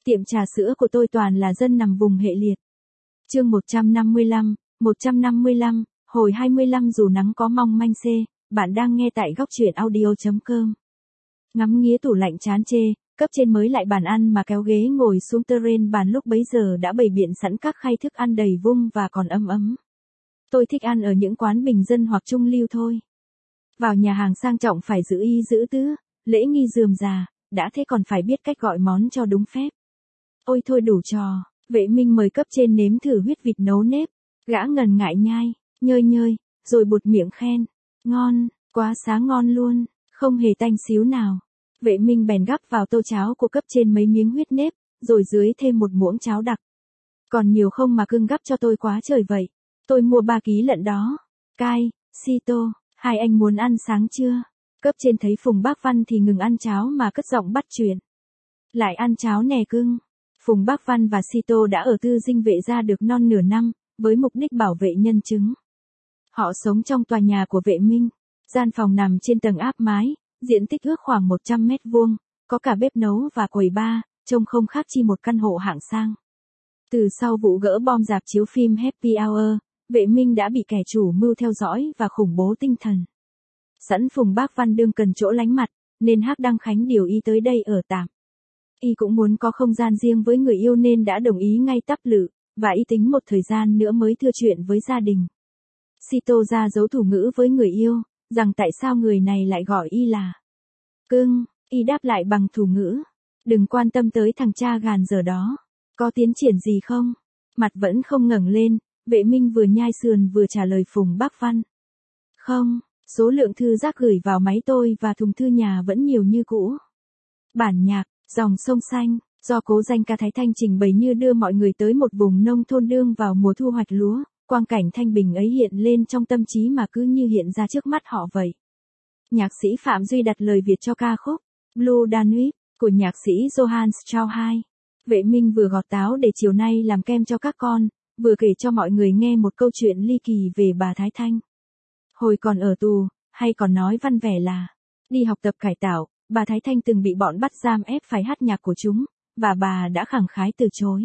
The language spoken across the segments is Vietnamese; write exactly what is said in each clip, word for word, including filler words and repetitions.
Tiệm trà sữa của tôi toàn là dân nằm vùng hệ liệt. Chương một trăm năm mươi lăm, một trăm năm mươi lăm, hồi hai mươi lăm dù nắng có mong manh xê, bạn đang nghe tại góc truyện audio chấm com. Ngắm nghía tủ lạnh chán chê, cấp trên mới lại bàn ăn mà kéo ghế ngồi xuống terrain bàn lúc bấy giờ đã bày biện sẵn các khay thức ăn đầy vung và còn ấm ấm. Tôi thích ăn ở những quán bình dân hoặc trung lưu thôi. Vào nhà hàng sang trọng phải giữ y giữ tứ, lễ nghi rườm rà, đã thế còn phải biết cách gọi món cho đúng phép. Ôi thôi đủ trò, Vệ Minh mời cấp trên nếm thử huyết vịt nấu nếp, gã ngần ngại nhai, nhơi nhơi, rồi buột miệng khen, ngon, quá xá ngon luôn, không hề tanh xíu nào. Vệ Minh bèn gắp vào tô cháo của cấp trên mấy miếng huyết nếp, rồi dưới thêm một muỗng cháo đặc. Còn nhiều không mà cưng gắp cho tôi quá trời vậy, tôi mua ba ký lận đó. Cai, Sito, hai anh muốn ăn sáng chưa? Cấp trên thấy Phùng Bác Văn thì ngừng ăn cháo mà cất giọng bắt chuyện. Lại ăn cháo nè cưng. Phùng Bác Văn và Sito đã ở Tư Dinh Vệ gia được non nửa năm, với mục đích bảo vệ nhân chứng. Họ sống trong tòa nhà của Vệ Minh. Gian phòng nằm trên tầng áp mái, diện tích ước khoảng một trăm mét vuông, có cả bếp nấu và quầy bar, trông không khác chi một căn hộ hạng sang. Từ sau vụ gỡ bom rạp chiếu phim Happy Hour, Vệ Minh đã bị kẻ chủ mưu theo dõi và khủng bố tinh thần. Sẵn Phùng Bác Văn đương cần chỗ lánh mặt, nên Hắc Đăng Khánh điều y tới đây ở tạm. Y cũng muốn có không gian riêng với người yêu nên đã đồng ý ngay tắp lự, và y tính một thời gian nữa mới thưa chuyện với gia đình. Sito ra dấu thủ ngữ với người yêu, rằng tại sao người này lại gọi y là cưng, y đáp lại bằng thủ ngữ. Đừng quan tâm tới thằng cha gàn giờ đó. Có tiến triển gì không? Mặt vẫn không ngẩng lên, Vệ Minh vừa nhai sườn vừa trả lời Phùng Bác Văn. Không, số lượng thư rác gửi vào máy tôi và thùng thư nhà vẫn nhiều như cũ. Bản nhạc, dòng sông xanh, do cố danh ca Thái Thanh trình bày như đưa mọi người tới một vùng nông thôn đương vào mùa thu hoạch lúa, quang cảnh thanh bình ấy hiện lên trong tâm trí mà cứ như hiện ra trước mắt họ vậy. Nhạc sĩ Phạm Duy đặt lời Việt cho ca khúc Blue Danube của nhạc sĩ Johann Strauss hai. Vệ Minh vừa gọt táo để chiều nay làm kem cho các con, vừa kể cho mọi người nghe một câu chuyện ly kỳ về bà Thái Thanh. Hồi còn ở tù, hay còn nói văn vẻ là, đi học tập cải tạo, bà Thái Thanh từng bị bọn bắt giam ép phải hát nhạc của chúng, và bà đã khẳng khái từ chối.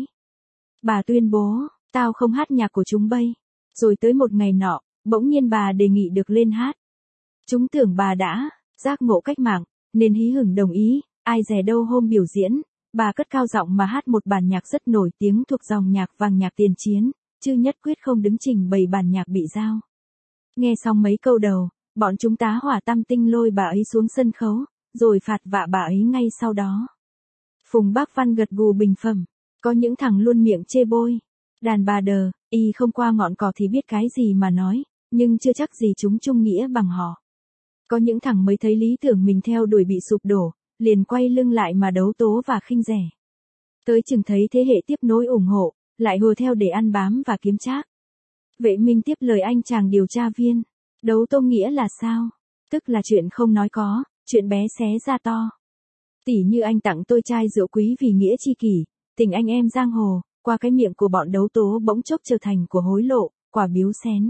Bà tuyên bố, tao không hát nhạc của chúng bây. Rồi tới một ngày nọ, bỗng nhiên bà đề nghị được lên hát. Chúng tưởng bà đã giác ngộ cách mạng, nên hí hửng đồng ý, ai dè đâu hôm biểu diễn, bà cất cao giọng mà hát một bản nhạc rất nổi tiếng thuộc dòng nhạc vàng nhạc tiền chiến, chứ nhất quyết không đứng trình bày bản nhạc bị giao. Nghe xong mấy câu đầu, bọn chúng tá hỏa tam tinh lôi bà ấy xuống sân khấu, rồi phạt vạ bà ấy ngay sau đó. Phùng Bác Văn gật gù bình phẩm, có những thằng luôn miệng chê bôi. Đàn bà đờ, y không qua ngọn cỏ thì biết cái gì mà nói, nhưng chưa chắc gì chúng chung nghĩa bằng họ. Có những thằng mới thấy lý tưởng mình theo đuổi bị sụp đổ, liền quay lưng lại mà đấu tố và khinh rẻ. Tới chừng thấy thế hệ tiếp nối ủng hộ, lại hùa theo để ăn bám và kiếm trác. Vệ Minh tiếp lời anh chàng điều tra viên, đấu tố nghĩa là sao? Tức là chuyện không nói có, chuyện bé xé ra to. Tỉ như anh tặng tôi chai rượu quý vì nghĩa chi kỷ, tình anh em giang hồ, qua cái miệng của bọn đấu tố bỗng chốc trở thành của hối lộ, quả biếu xén.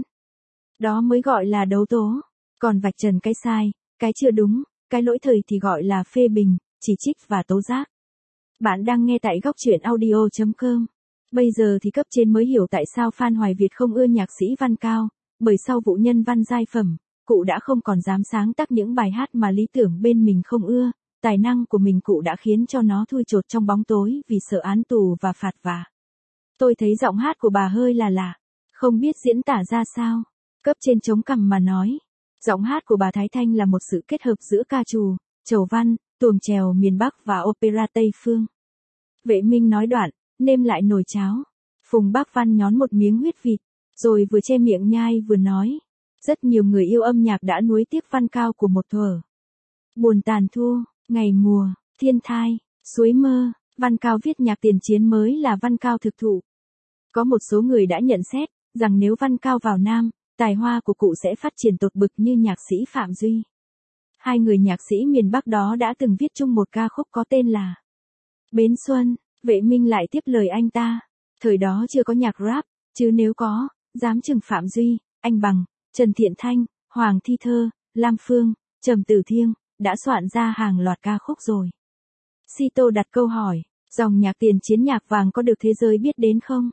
Đó mới gọi là đấu tố. Còn vạch trần cái sai, cái chưa đúng, cái lỗi thời thì gọi là phê bình, chỉ trích và tố giác. Bạn đang nghe tại góc truyện audio chấm com. Bây giờ thì cấp trên mới hiểu tại sao Phan Hoài Việt không ưa nhạc sĩ Văn Cao, bởi sau vụ nhân văn giai phẩm, cụ đã không còn dám sáng tác những bài hát mà lý tưởng bên mình không ưa, tài năng của mình cụ đã khiến cho nó thui chột trong bóng tối vì sợ án tù và phạt vạ. Tôi thấy giọng hát của bà hơi là lạ, không biết diễn tả ra sao. Cấp trên chống cằm mà nói, giọng hát của bà Thái Thanh là một sự kết hợp giữa ca trù, chầu văn, tuồng chèo miền Bắc và opera Tây Phương. Vệ Minh nói đoạn, nêm lại nồi cháo. Phùng Bác Văn nhón một miếng huyết vịt, rồi vừa che miệng nhai vừa nói, rất nhiều người yêu âm nhạc đã nuối tiếc Văn Cao của một thuở. Buồn tàn thu, ngày mùa, thiên thai, suối mơ, Văn Cao viết nhạc tiền chiến mới là Văn Cao thực thụ. Có một số người đã nhận xét, rằng nếu Văn Cao vào Nam, tài hoa của cụ sẽ phát triển tột bực như nhạc sĩ Phạm Duy. Hai người nhạc sĩ miền Bắc đó đã từng viết chung một ca khúc có tên là Bến Xuân. Vệ Minh lại tiếp lời anh ta, thời đó chưa có nhạc rap, chứ nếu có, dám chừng Phạm Duy, anh Bằng, Trần Thiện Thanh, Hoàng Thi Thơ, Lam Phương, Trầm Tử Thiêng, đã soạn ra hàng loạt ca khúc rồi. Sito đặt câu hỏi, Dòng nhạc tiền chiến nhạc vàng có được thế giới biết đến không?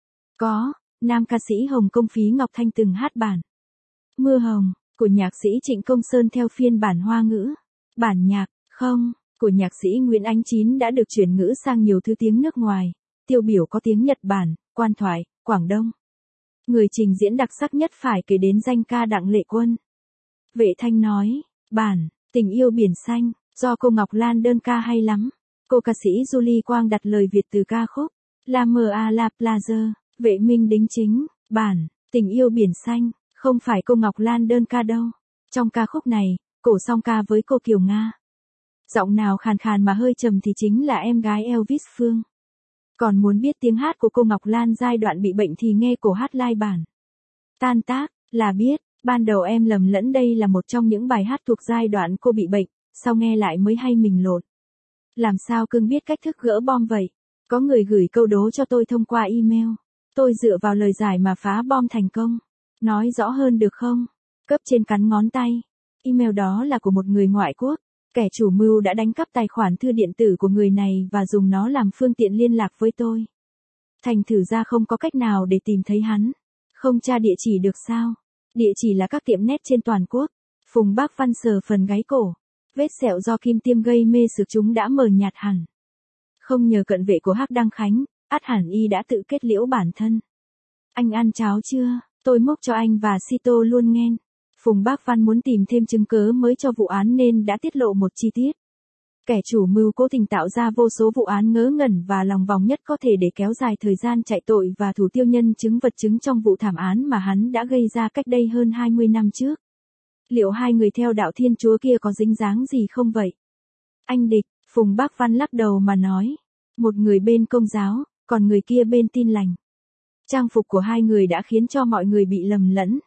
Có, nam ca sĩ Hồng Công Phí Ngọc Thanh từng hát bản Mưa Hồng của nhạc sĩ Trịnh Công Sơn theo phiên bản Hoa ngữ. Bản nhạc Không của nhạc sĩ Nguyễn Ánh Chín đã được chuyển ngữ sang nhiều thứ tiếng nước ngoài, tiêu biểu có tiếng Nhật Bản, Quan Thoại, Quảng Đông. Người trình diễn đặc sắc nhất phải kể đến danh ca Đặng Lệ Quân. Vệ Thanh nói, bản Tình yêu biển xanh, do cô Ngọc Lan đơn ca hay lắm. Cô ca sĩ Julie Quang đặt lời Việt từ ca khúc La Mer à la Plage. Vệ Minh đính chính, bản Tình yêu biển xanh, không phải cô Ngọc Lan đơn ca đâu. Trong ca khúc này, cổ song ca với cô Kiều Nga. Giọng nào khàn khàn mà hơi trầm thì chính là em gái Elvis Phương. Còn muốn biết tiếng hát của cô Ngọc Lan giai đoạn bị bệnh thì nghe cổ hát live bản Tan tác, là biết. Ban đầu em lầm lẫn đây là một trong những bài hát thuộc giai đoạn cô bị bệnh, sau nghe lại mới hay mình lộn. Làm sao cưng biết cách thức gỡ bom vậy? Có người gửi câu đố cho tôi thông qua email. Tôi dựa vào lời giải mà phá bom thành công. Nói rõ hơn được không? Cấp trên cắn ngón tay. Email đó là của một người ngoại quốc. Kẻ chủ mưu đã đánh cắp tài khoản thư điện tử của người này và dùng nó làm phương tiện liên lạc với tôi. Thành thử ra không có cách nào để tìm thấy hắn. Không tra địa chỉ được sao? Địa chỉ là các tiệm net trên toàn quốc. Phùng Bác Văn sờ phần gáy cổ. Vết sẹo do kim tiêm gây mê sực chúng đã mờ nhạt hẳn. Không nhờ cận vệ của Hắc Đăng Khánh, ắt hẳn y đã tự kết liễu bản thân. Anh ăn cháo chưa? Tôi múc cho anh và Sito luôn nghen. Phùng Bác Văn muốn tìm thêm chứng cớ mới cho vụ án nên đã tiết lộ một chi tiết. Kẻ chủ mưu cố tình tạo ra vô số vụ án ngớ ngẩn và lòng vòng nhất có thể để kéo dài thời gian chạy tội và thủ tiêu nhân chứng vật chứng trong vụ thảm án mà hắn đã gây ra cách đây hơn hai mươi năm trước. Liệu hai người theo đạo Thiên Chúa kia có dính dáng gì không vậy? Anh Địch, Phùng Bác Văn lắc đầu mà nói. Một người bên Công giáo, còn người kia bên Tin Lành. Trang phục của hai người đã khiến cho mọi người bị lầm lẫn.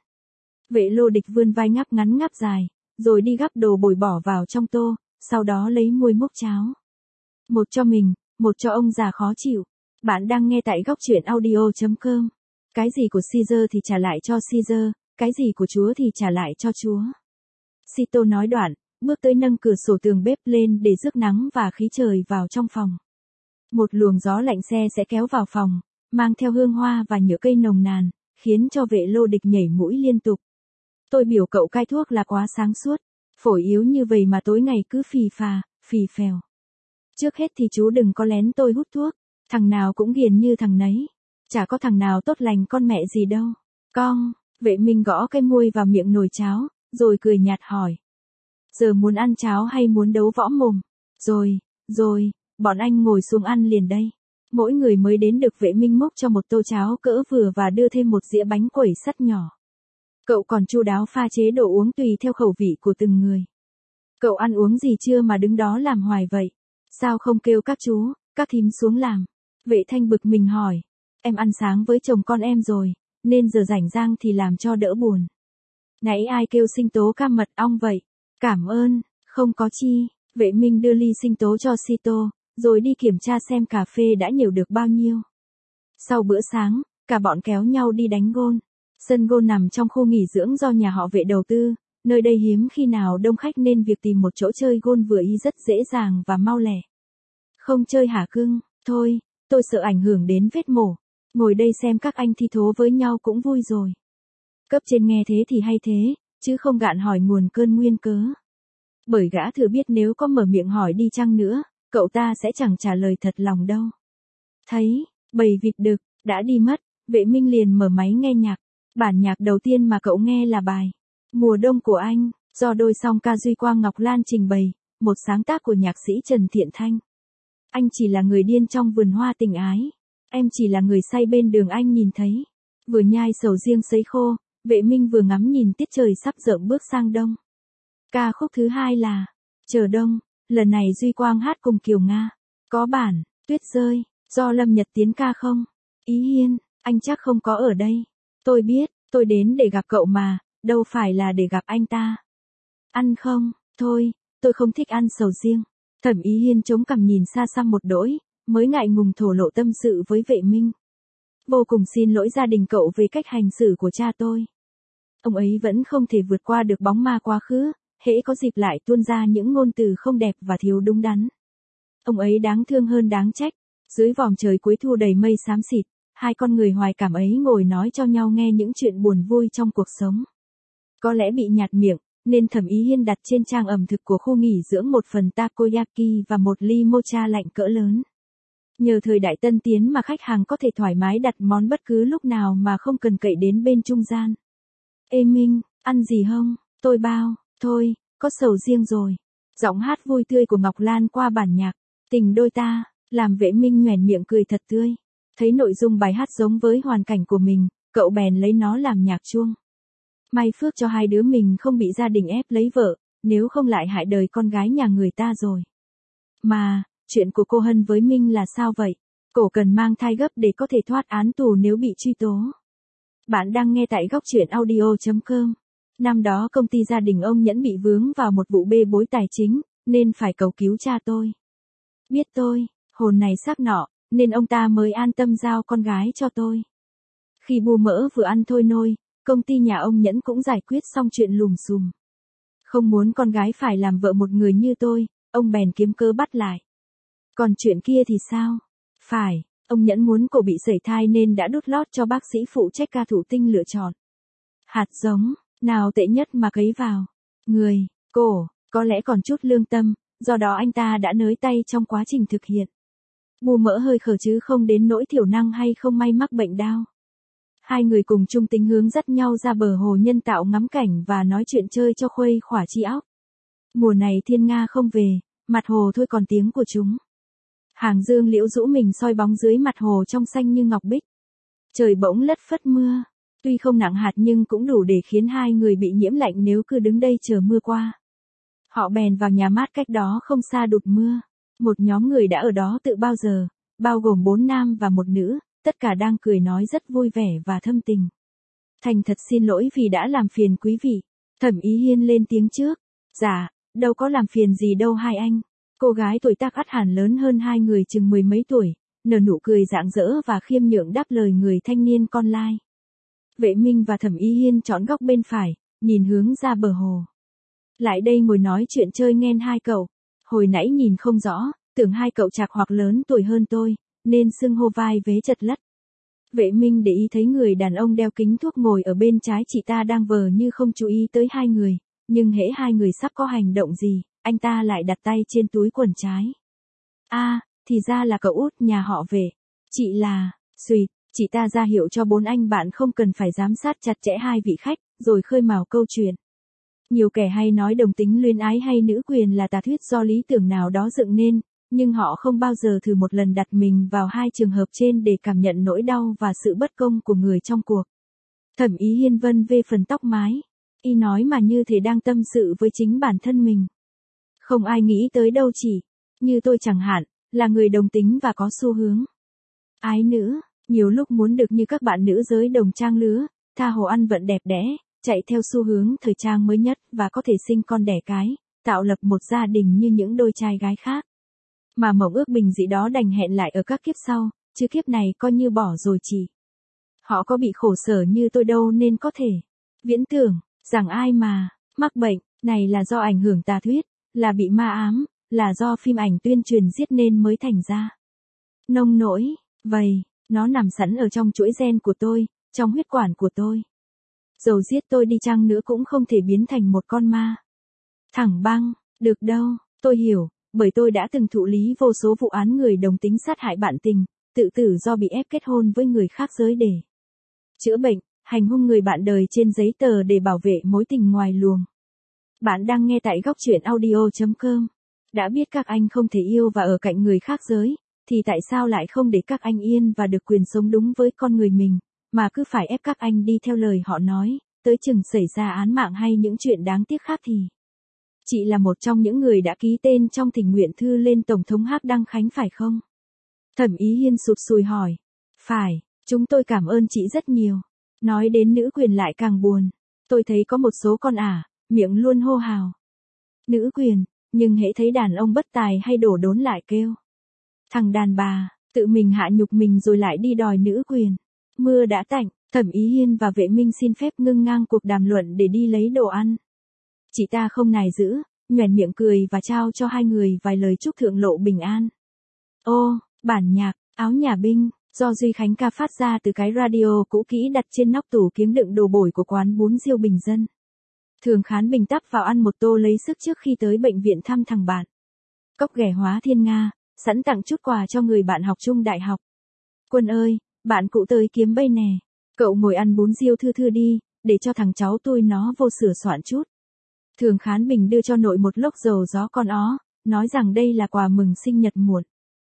Vệ Lô Địch vươn vai ngáp ngắn ngáp dài, rồi đi gắp đồ bồi bỏ vào trong tô, sau đó lấy muôi múc cháo. Một cho mình, một cho ông già khó chịu. Bạn đang nghe tại góc truyện audio chấm com. Cái gì của Caesar thì trả lại cho Caesar, cái gì của Chúa thì trả lại cho Chúa. Sito nói đoạn, bước tới nâng cửa sổ tường bếp lên để rước nắng và khí trời vào trong phòng. Một luồng gió lạnh xe sẽ kéo vào phòng, mang theo hương hoa và nhựa cây nồng nàn, khiến cho Vệ Lô Địch nhảy mũi liên tục. Tôi biểu cậu cai thuốc là quá sáng suốt, phổi yếu như vậy mà tối ngày cứ phì phà, phì phèo. Trước hết thì chú đừng có lén tôi hút thuốc, thằng nào cũng ghiền như thằng nấy. Chả có thằng nào tốt lành con mẹ gì đâu. Con, Vệ Minh gõ cái muôi vào miệng nồi cháo, rồi cười nhạt hỏi. Giờ muốn ăn cháo hay muốn đấu võ mồm? Rồi, rồi, bọn anh ngồi xuống ăn liền đây. Mỗi người mới đến được Vệ Minh múc cho một tô cháo cỡ vừa và đưa thêm một dĩa bánh quẩy sắt nhỏ. Cậu còn chu đáo pha chế đồ uống tùy theo khẩu vị của từng người. Cậu ăn uống gì chưa mà đứng đó làm hoài vậy? Sao không kêu các chú, các thím xuống làm? Vệ Thanh bực mình hỏi. Em ăn sáng với chồng con em rồi, nên giờ rảnh rang thì làm cho đỡ buồn. Nãy ai kêu sinh tố cam mật ong vậy? Cảm ơn, không có chi. Vệ Minh đưa ly sinh tố cho Sito, rồi đi kiểm tra xem cà phê đã nhiều được bao nhiêu. Sau bữa sáng, cả bọn kéo nhau đi đánh gôn. Sân gôn nằm trong khu nghỉ dưỡng do nhà họ Vệ đầu tư, nơi đây hiếm khi nào đông khách nên việc tìm một chỗ chơi gôn vừa ý rất dễ dàng và mau lẹ. Không chơi hả cưng? Thôi, tôi sợ ảnh hưởng đến vết mổ. Ngồi đây xem các anh thi thố với nhau cũng vui rồi. Cấp trên nghe thế thì hay thế, chứ không gạn hỏi nguồn cơn nguyên cớ. Bởi gã thừa biết nếu có mở miệng hỏi đi chăng nữa, cậu ta sẽ chẳng trả lời thật lòng đâu. Thấy, bầy vịt đực, đã đi mất, Vệ Minh liền mở máy nghe nhạc. Bản nhạc đầu tiên mà cậu nghe là bài Mùa Đông của Anh, do đôi song ca Duy Quang Ngọc Lan trình bày, một sáng tác của nhạc sĩ Trần Thiện Thanh. Anh chỉ là người điên trong vườn hoa tình ái. Em chỉ là người say bên đường anh nhìn thấy. Vừa nhai sầu riêng sấy khô, Vệ Minh vừa ngắm nhìn tiết trời sắp rợm bước sang đông. Ca khúc thứ hai là Chờ Đông, lần này Duy Quang hát cùng Kiều Nga. Có bản Tuyết Rơi, do Lâm Nhật Tiến ca không? Ý Hiên, anh chắc không có ở đây. Tôi biết, tôi đến để gặp cậu mà, đâu phải là để gặp anh ta. Ăn không? Thôi, tôi không thích ăn sầu riêng. Thẩm Ý Hiên chống cằm nhìn xa xăm một đỗi, mới ngại ngùng thổ lộ tâm sự với Vệ Minh. Vô cùng xin lỗi gia đình cậu về cách hành xử của cha tôi. Ông ấy vẫn không thể vượt qua được bóng ma quá khứ, hễ có dịp lại tuôn ra những ngôn từ không đẹp và thiếu đúng đắn. Ông ấy đáng thương hơn đáng trách, Dưới vòm trời cuối thu đầy mây xám xịt, hai con người hoài cảm ấy ngồi nói cho nhau nghe những chuyện buồn vui trong cuộc sống. Có lẽ bị nhạt miệng, nên Thẩm Ý Hiên đặt trên trang ẩm thực của khu nghỉ dưỡng một phần takoyaki và một ly mocha lạnh cỡ lớn. Nhờ thời đại tân tiến mà khách hàng có thể thoải mái đặt món bất cứ lúc nào mà không cần cậy đến bên trung gian. Ê Minh, ăn gì không? Tôi bao, thôi, có sầu riêng rồi. Giọng hát vui tươi của Ngọc Lan qua bản nhạc, tình đôi ta, làm Vệ Minh nhoẻn miệng cười thật tươi. Thấy nội dung bài hát giống với hoàn cảnh của mình, cậu bèn lấy nó làm nhạc chuông. May phước cho hai đứa mình không bị gia đình ép lấy vợ, nếu không lại hại đời con gái nhà người ta rồi. Mà, chuyện của cô Hân với Minh là sao vậy? Cổ cần mang thai gấp để có thể thoát án tù nếu bị truy tố. Bạn đang nghe tại góc truyện audio chấm com. Năm đó công ty gia đình ông Nhẫn bị vướng vào một vụ bê bối tài chính, nên phải cầu cứu cha tôi. Biết tôi, hồn này xác nọ, nên ông ta mới an tâm giao con gái cho tôi. Khi bù mỡ vừa ăn thôi nôi, công ty nhà ông Nhẫn cũng giải quyết xong chuyện lùm xùm. Không muốn con gái phải làm vợ một người như tôi, ông bèn kiếm cơ bắt lại. Còn chuyện kia thì sao? Phải, ông Nhẫn muốn cổ bị sẩy thai nên đã đút lót cho bác sĩ phụ trách ca thủ tinh lựa chọn. Hạt giống, nào tệ nhất mà cấy vào. Người, cổ, có lẽ còn chút lương tâm, do đó anh ta đã nới tay trong quá trình thực hiện. Bù mỡ hơi khờ chứ không đến nỗi thiểu năng hay không may mắc bệnh đau. Hai người cùng chung tính hướng dắt nhau ra bờ hồ nhân tạo ngắm cảnh và nói chuyện chơi cho khuây khỏa trí óc. Mùa này thiên nga không về, mặt hồ thôi còn tiếng của chúng. Hàng dương liễu rũ mình soi bóng dưới mặt hồ trong xanh như ngọc bích. Trời bỗng lất phất mưa, tuy không nặng hạt nhưng cũng đủ để khiến hai người bị nhiễm lạnh nếu cứ đứng đây chờ mưa qua. Họ bèn vào nhà mát cách đó không xa đụt mưa. Một nhóm người đã ở đó tự bao giờ, bao gồm bốn nam và một nữ, tất cả đang cười nói rất vui vẻ và thâm tình. Thành thật xin lỗi vì đã làm phiền quý vị. Thẩm Ý Hiên lên tiếng trước. Dạ, đâu có làm phiền gì đâu hai anh. Cô gái tuổi tác ắt hẳn lớn hơn hai người chừng mười mấy tuổi, nở nụ cười rạng rỡ và khiêm nhượng đáp lời người thanh niên con lai. Vệ Minh và Thẩm Ý Hiên chọn góc bên phải, nhìn hướng ra bờ hồ. Lại đây ngồi nói chuyện chơi nghen hai cậu. Hồi nãy nhìn không rõ, tưởng hai cậu chạc hoặc lớn tuổi hơn tôi, nên xưng hô vai vế chật lất. Vệ Minh để ý thấy người đàn ông đeo kính thuốc ngồi ở bên trái chị ta đang vờ như không chú ý tới hai người, nhưng hễ hai người sắp có hành động gì, anh ta lại đặt tay trên túi quần trái. A, à, thì ra là cậu út nhà họ Vệ. Chị là, xùyt, chị ta ra hiệu cho bốn anh bạn không cần phải giám sát chặt chẽ hai vị khách, rồi khơi mào câu chuyện. Nhiều kẻ hay nói đồng tính luyến ái hay nữ quyền là tà thuyết do lý tưởng nào đó dựng nên, nhưng họ không bao giờ thử một lần đặt mình vào hai trường hợp trên để cảm nhận nỗi đau và sự bất công của người trong cuộc. Thẩm Ý Hiên vân vê phần tóc mái, y nói mà như thể đang tâm sự với chính bản thân mình. Không ai nghĩ tới đâu chỉ, như tôi chẳng hạn, là người đồng tính và có xu hướng ái nữ, nhiều lúc muốn được như các bạn nữ giới đồng trang lứa, tha hồ ăn vận đẹp đẽ, chạy theo xu hướng thời trang mới nhất và có thể sinh con đẻ cái, tạo lập một gia đình như những đôi trai gái khác. Mà mộng ước bình dị đó đành hẹn lại ở các kiếp sau, chứ kiếp này coi như bỏ rồi chị. Họ có bị khổ sở như tôi đâu nên có thể viễn tưởng rằng ai mà mắc bệnh này là do ảnh hưởng tà thuyết, là bị ma ám, là do phim ảnh tuyên truyền giết nên mới thành ra. Nông nỗi, vậy, nó nằm sẵn ở trong chuỗi gen của tôi, trong huyết quản của tôi. Dầu giết tôi đi chăng nữa cũng không thể biến thành một con ma. Thẳng băng, được đâu, tôi hiểu, bởi tôi đã từng thụ lý vô số vụ án người đồng tính sát hại bạn tình, tự tử do bị ép kết hôn với người khác giới để chữa bệnh, hành hung người bạn đời trên giấy tờ để bảo vệ mối tình ngoài luồng. Bạn đang nghe tại góc truyện audio chấm com. Đã biết các anh không thể yêu và ở cạnh người khác giới, thì tại sao lại không để các anh yên và được quyền sống đúng với con người mình, mà cứ phải ép các anh đi theo lời họ nói, tới chừng xảy ra án mạng hay những chuyện đáng tiếc khác thì. Chị là một trong những người đã ký tên trong thỉnh nguyện thư lên Tổng thống Hắc Đăng Khánh phải không? Thẩm Ý Hiên sụt sùi hỏi. Phải, chúng tôi cảm ơn chị rất nhiều. Nói đến nữ quyền lại càng buồn. Tôi thấy có một số con ả, miệng luôn hô hào nữ quyền, nhưng hễ thấy đàn ông bất tài hay đổ đốn lại kêu thằng đàn bà, tự mình hạ nhục mình rồi lại đi đòi nữ quyền. Mưa đã tạnh, Thẩm Ý Hiên và Vệ Minh xin phép ngưng ngang cuộc đàm luận để đi lấy đồ ăn. Chị ta không nài giữ, nhoẻn miệng cười và trao cho hai người vài lời chúc thượng lộ bình an. Ô, Bản nhạc, áo nhà binh, do Duy Khánh ca phát ra từ cái radio cũ kỹ đặt trên nóc tủ kiếng đựng đồ bổi của quán bún riêu bình dân. Thường Khán Bình tấp vào ăn một tô lấy sức trước khi tới bệnh viện thăm thằng bạn. Cốc ghẻ hóa thiên Nga, sẵn tặng chút quà cho người bạn học chung đại học. Quân ơi, bạn cũ tới kiếm bây nè. Cậu ngồi ăn bún riêu thư thư đi, để cho thằng cháu tôi nó vô sửa soạn chút. Thường Khán Bình đưa cho nội một lốc dầu gió con ó, nói rằng đây là quà mừng sinh nhật muộn.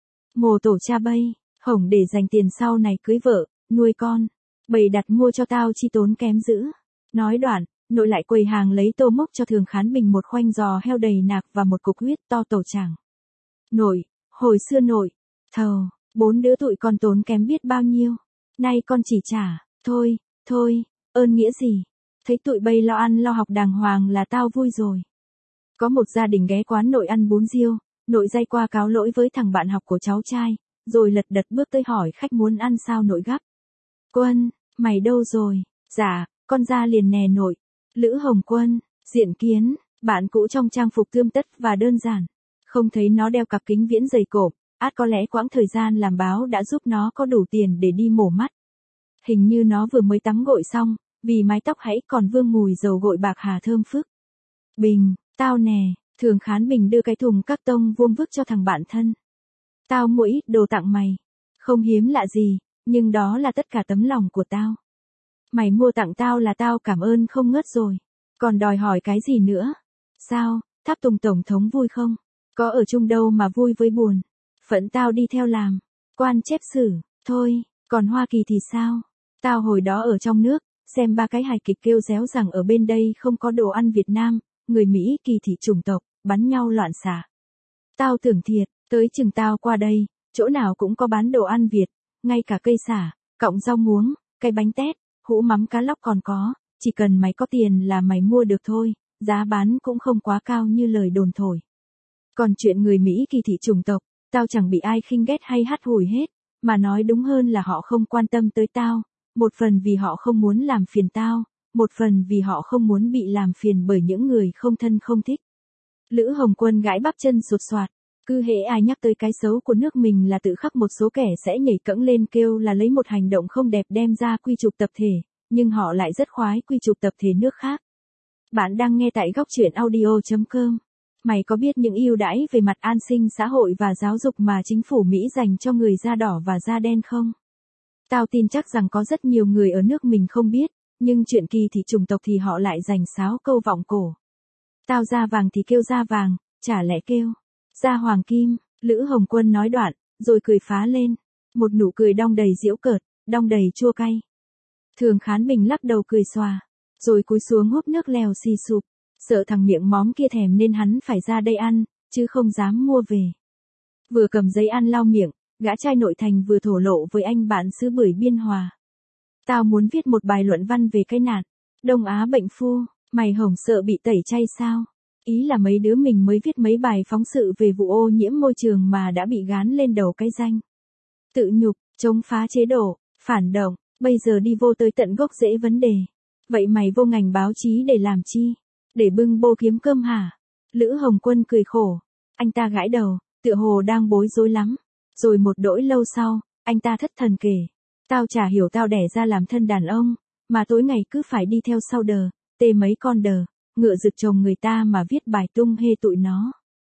Mồ tổ cha bây, hổng để dành tiền sau này cưới vợ, nuôi con. Bày đặt mua cho tao chi tốn kém dữ. Nói đoạn, nội lại quầy hàng lấy tô mốc cho Thường Khán Bình một khoanh giò heo đầy nạc và một cục huyết to tổ chảng. Nội, hồi xưa nội, thầu, bốn đứa tụi con tốn kém biết bao nhiêu. Nay con chỉ trả, thôi, thôi, ơn nghĩa gì. Thấy tụi bây lo ăn lo học đàng hoàng là tao vui rồi. Có một gia đình ghé quán nội ăn bún riêu, nội day qua cáo lỗi với thằng bạn học của cháu trai, rồi lật đật bước tới hỏi khách muốn ăn sao nội gấp. Quân, mày đâu rồi? Dạ, con ra liền nè nội. Lữ Hồng Quân, diện kiến, bạn cũ trong trang phục tươm tất và đơn giản. Không thấy nó đeo cặp kính viễn dày cộp, át có lẽ quãng thời gian làm báo đã giúp nó có đủ tiền để đi mổ mắt. Hình như nó vừa mới tắm gội xong, vì mái tóc hãy còn vương mùi dầu gội bạc hà thơm phức. Bình, tao nè, Thường Khán Bình đưa cái thùng các tông vuông vức cho thằng bạn thân. Tao mua ít đồ tặng mày. Không hiếm lạ gì, nhưng đó là tất cả tấm lòng của tao. Mày mua tặng tao là tao cảm ơn không ngớt rồi. Còn đòi hỏi cái gì nữa? Sao, tháp tùng tổng thống vui không? Có ở chung đâu mà vui với buồn. Phận tao đi theo làm. Quan chép sử, thôi, còn Hoa Kỳ thì sao? Tao hồi đó ở trong nước, xem ba cái hài kịch kêu réo rằng ở bên đây không có đồ ăn Việt Nam, người Mỹ kỳ thị chủng tộc, bắn nhau loạn xạ. Tao tưởng thiệt, tới chừng tao qua đây, chỗ nào cũng có bán đồ ăn Việt, ngay cả cây sả, cọng rau muống, cây bánh tét, hũ mắm cá lóc còn có, chỉ cần mày có tiền là mày mua được thôi, giá bán cũng không quá cao như lời đồn thổi. Còn chuyện người Mỹ kỳ thị chủng tộc, tao chẳng bị ai khinh ghét hay hắt hủi hết, mà nói đúng hơn là họ không quan tâm tới tao, một phần vì họ không muốn làm phiền tao, một phần vì họ không muốn bị làm phiền bởi những người không thân không thích. Lữ Hồng Quân gãi bắp chân sột soạt, cứ hễ ai nhắc tới cái xấu của nước mình là tự khắc một số kẻ sẽ nhảy cẫng lên kêu là lấy một hành động không đẹp đem ra quy chụp tập thể, nhưng họ lại rất khoái quy chụp tập thể nước khác. Bạn đang nghe tại góc truyện audio chấm com. Mày có biết những ưu đãi về mặt an sinh xã hội và giáo dục mà chính phủ Mỹ dành cho người da đỏ và da đen không? Tao tin chắc rằng có rất nhiều người ở nước mình không biết, nhưng chuyện kỳ thị chủng tộc thì họ lại dành sáo câu vọng cổ. Tao da vàng thì kêu da vàng, chả lẽ kêu da hoàng kim, Lữ Hồng Quân nói đoạn, rồi cười phá lên. Một nụ cười đong đầy giễu cợt, đong đầy chua cay. Thường Khán Bình lắc đầu cười xòa, rồi cúi xuống húp nước lèo xì sụp. Sợ thằng miệng móm kia thèm nên hắn phải ra đây ăn, chứ không dám mua về. Vừa cầm giấy ăn lau miệng, gã trai nội thành vừa thổ lộ với anh bạn xứ Bưởi Biên Hòa. Tao muốn viết một bài luận văn về cái nạn Đông Á bệnh phu, mày hổng sợ bị tẩy chay sao? Ý là mấy đứa mình mới viết mấy bài phóng sự về vụ ô nhiễm môi trường mà đã bị gán lên đầu cái danh tự nhục, chống phá chế độ, phản động, bây giờ đi vô tới tận gốc rễ vấn đề. Vậy mày vô ngành báo chí để làm chi? Để bưng bô kiếm cơm hả? Lữ Hồng Quân cười khổ. Anh ta gãi đầu, tựa hồ đang bối rối lắm. Rồi một đỗi lâu sau, anh ta thất thần kể. Tao chả hiểu tao đẻ ra làm thân đàn ông, mà tối ngày cứ phải đi theo sau đờ, tê mấy con đờ, ngựa rực chồng người ta mà viết bài tung hê tụi nó.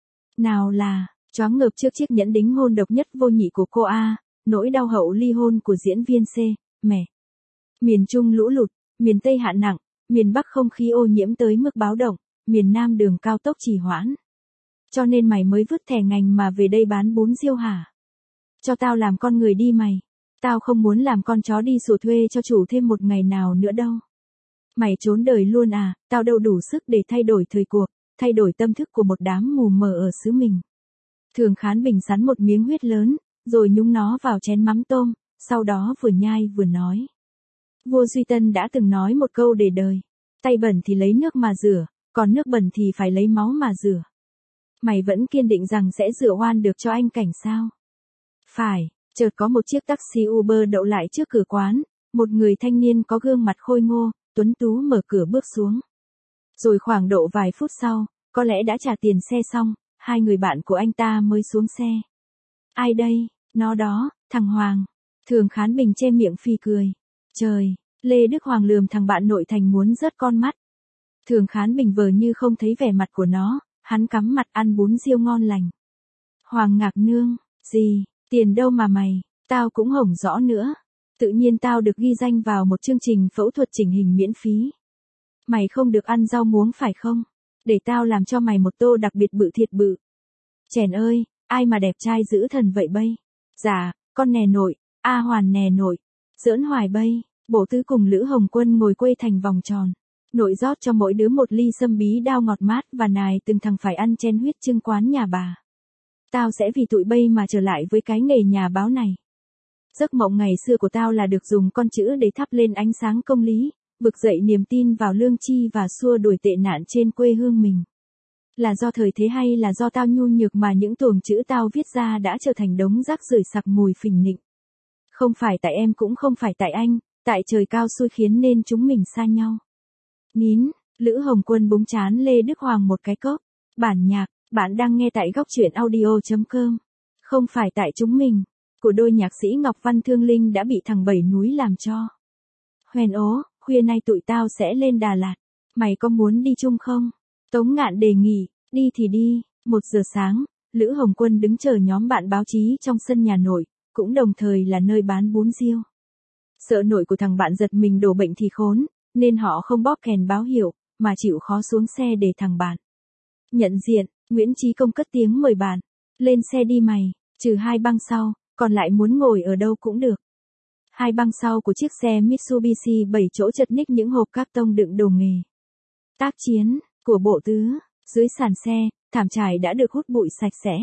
Nào là, choáng ngợp trước chiếc nhẫn đính hôn độc nhất vô nhị của cô A, nỗi đau hậu ly hôn của diễn viên C, mẹ. Miền Trung lũ lụt, miền Tây hạn nặng, miền Bắc không khí ô nhiễm tới mức báo động, miền Nam đường cao tốc trì hoãn. Cho nên mày mới vứt thẻ ngành mà về đây bán bún riêu hả? Cho tao làm con người đi mày. Tao không muốn làm con chó đi sủa thuê cho chủ thêm một ngày nào nữa đâu. Mày trốn đời luôn à, tao đâu đủ sức để thay đổi thời cuộc, thay đổi tâm thức của một đám mù mờ ở xứ mình. Thường Khán Bình sắn một miếng huyết lớn, rồi nhúng nó vào chén mắm tôm, sau đó vừa nhai vừa nói. Vua Duy Tân đã từng nói một câu để đời. Tay bẩn thì lấy nước mà rửa, còn nước bẩn thì phải lấy máu mà rửa. Mày vẫn kiên định rằng sẽ rửa oan được cho anh cảnh sao? Phải, chợt có một chiếc taxi Uber đậu lại trước cửa quán, một người thanh niên có gương mặt khôi ngô, tuấn tú mở cửa bước xuống. Rồi khoảng độ vài phút sau, có lẽ đã trả tiền xe xong, hai người bạn của anh ta mới xuống xe. Ai đây? Nó đó, thằng Hoàng. Thường Khán Bình che miệng phì cười. Trời, Lê Đức Hoàng lườm thằng bạn nội thành muốn rớt con mắt. Thường Khán Bình vờ như không thấy vẻ mặt của nó, hắn cắm mặt ăn bún riêu ngon lành. Hoàng Ngạc Nương, gì, tiền đâu mà mày, tao cũng hổng rõ nữa. Tự nhiên tao được ghi danh vào một chương trình phẫu thuật chỉnh hình miễn phí. Mày không được ăn rau muống phải không? Để tao làm cho mày một tô đặc biệt bự thiệt bự. Chèn ơi, ai mà đẹp trai dữ thần vậy bây? Dạ, con nè nội, A Hoàn nè nội. Giỡn hoài bây, Bổ Tứ cùng Lữ Hồng Quân ngồi quây thành vòng tròn. Nội rót cho mỗi đứa một ly sâm bí đao ngọt mát và nài từng thằng phải ăn chen huyết trưng quán nhà bà. Tao sẽ vì tụi bây mà trở lại với cái nghề nhà báo này. Giấc mộng ngày xưa của tao là được dùng con chữ để thắp lên ánh sáng công lý, vực dậy niềm tin vào lương tri và xua đuổi tệ nạn trên quê hương mình. Là do thời thế hay là do tao nhu nhược mà những tuồng chữ tao viết ra đã trở thành đống rác rưởi sặc mùi phình nịnh. Không phải tại em cũng không phải tại anh, tại trời cao xui khiến nên chúng mình xa nhau. Nín, Lữ Hồng Quân búng chán Lê Đức Hoàng một cái cốc. Bản nhạc, bạn đang nghe tại góc truyện audio chấm com. Không phải tại chúng mình, của đôi nhạc sĩ Ngọc Văn Thương Linh đã bị thằng Bảy Núi làm cho. Hoèn ố, khuya nay tụi tao sẽ lên Đà Lạt. Mày có muốn đi chung không? Tống Ngạn đề nghị, đi thì đi. Một giờ sáng, Lữ Hồng Quân đứng chờ nhóm bạn báo chí trong sân nhà nội, cũng đồng thời là nơi bán bún riêu. Sợ nội của thằng bạn giật mình đổ bệnh thì khốn, nên họ không bóp kèn báo hiệu, mà chịu khó xuống xe để thằng bạn. Nhận diện, Nguyễn Chí Công cất tiếng mời bạn. Lên xe đi mày, trừ hai băng sau, còn lại muốn ngồi ở đâu cũng được. Hai băng sau của chiếc xe Mitsubishi bảy chỗ chật ních những hộp các tông đựng đồ nghề. Tác chiến, của Bộ Tứ, dưới sàn xe, thảm trải đã được hút bụi sạch sẽ.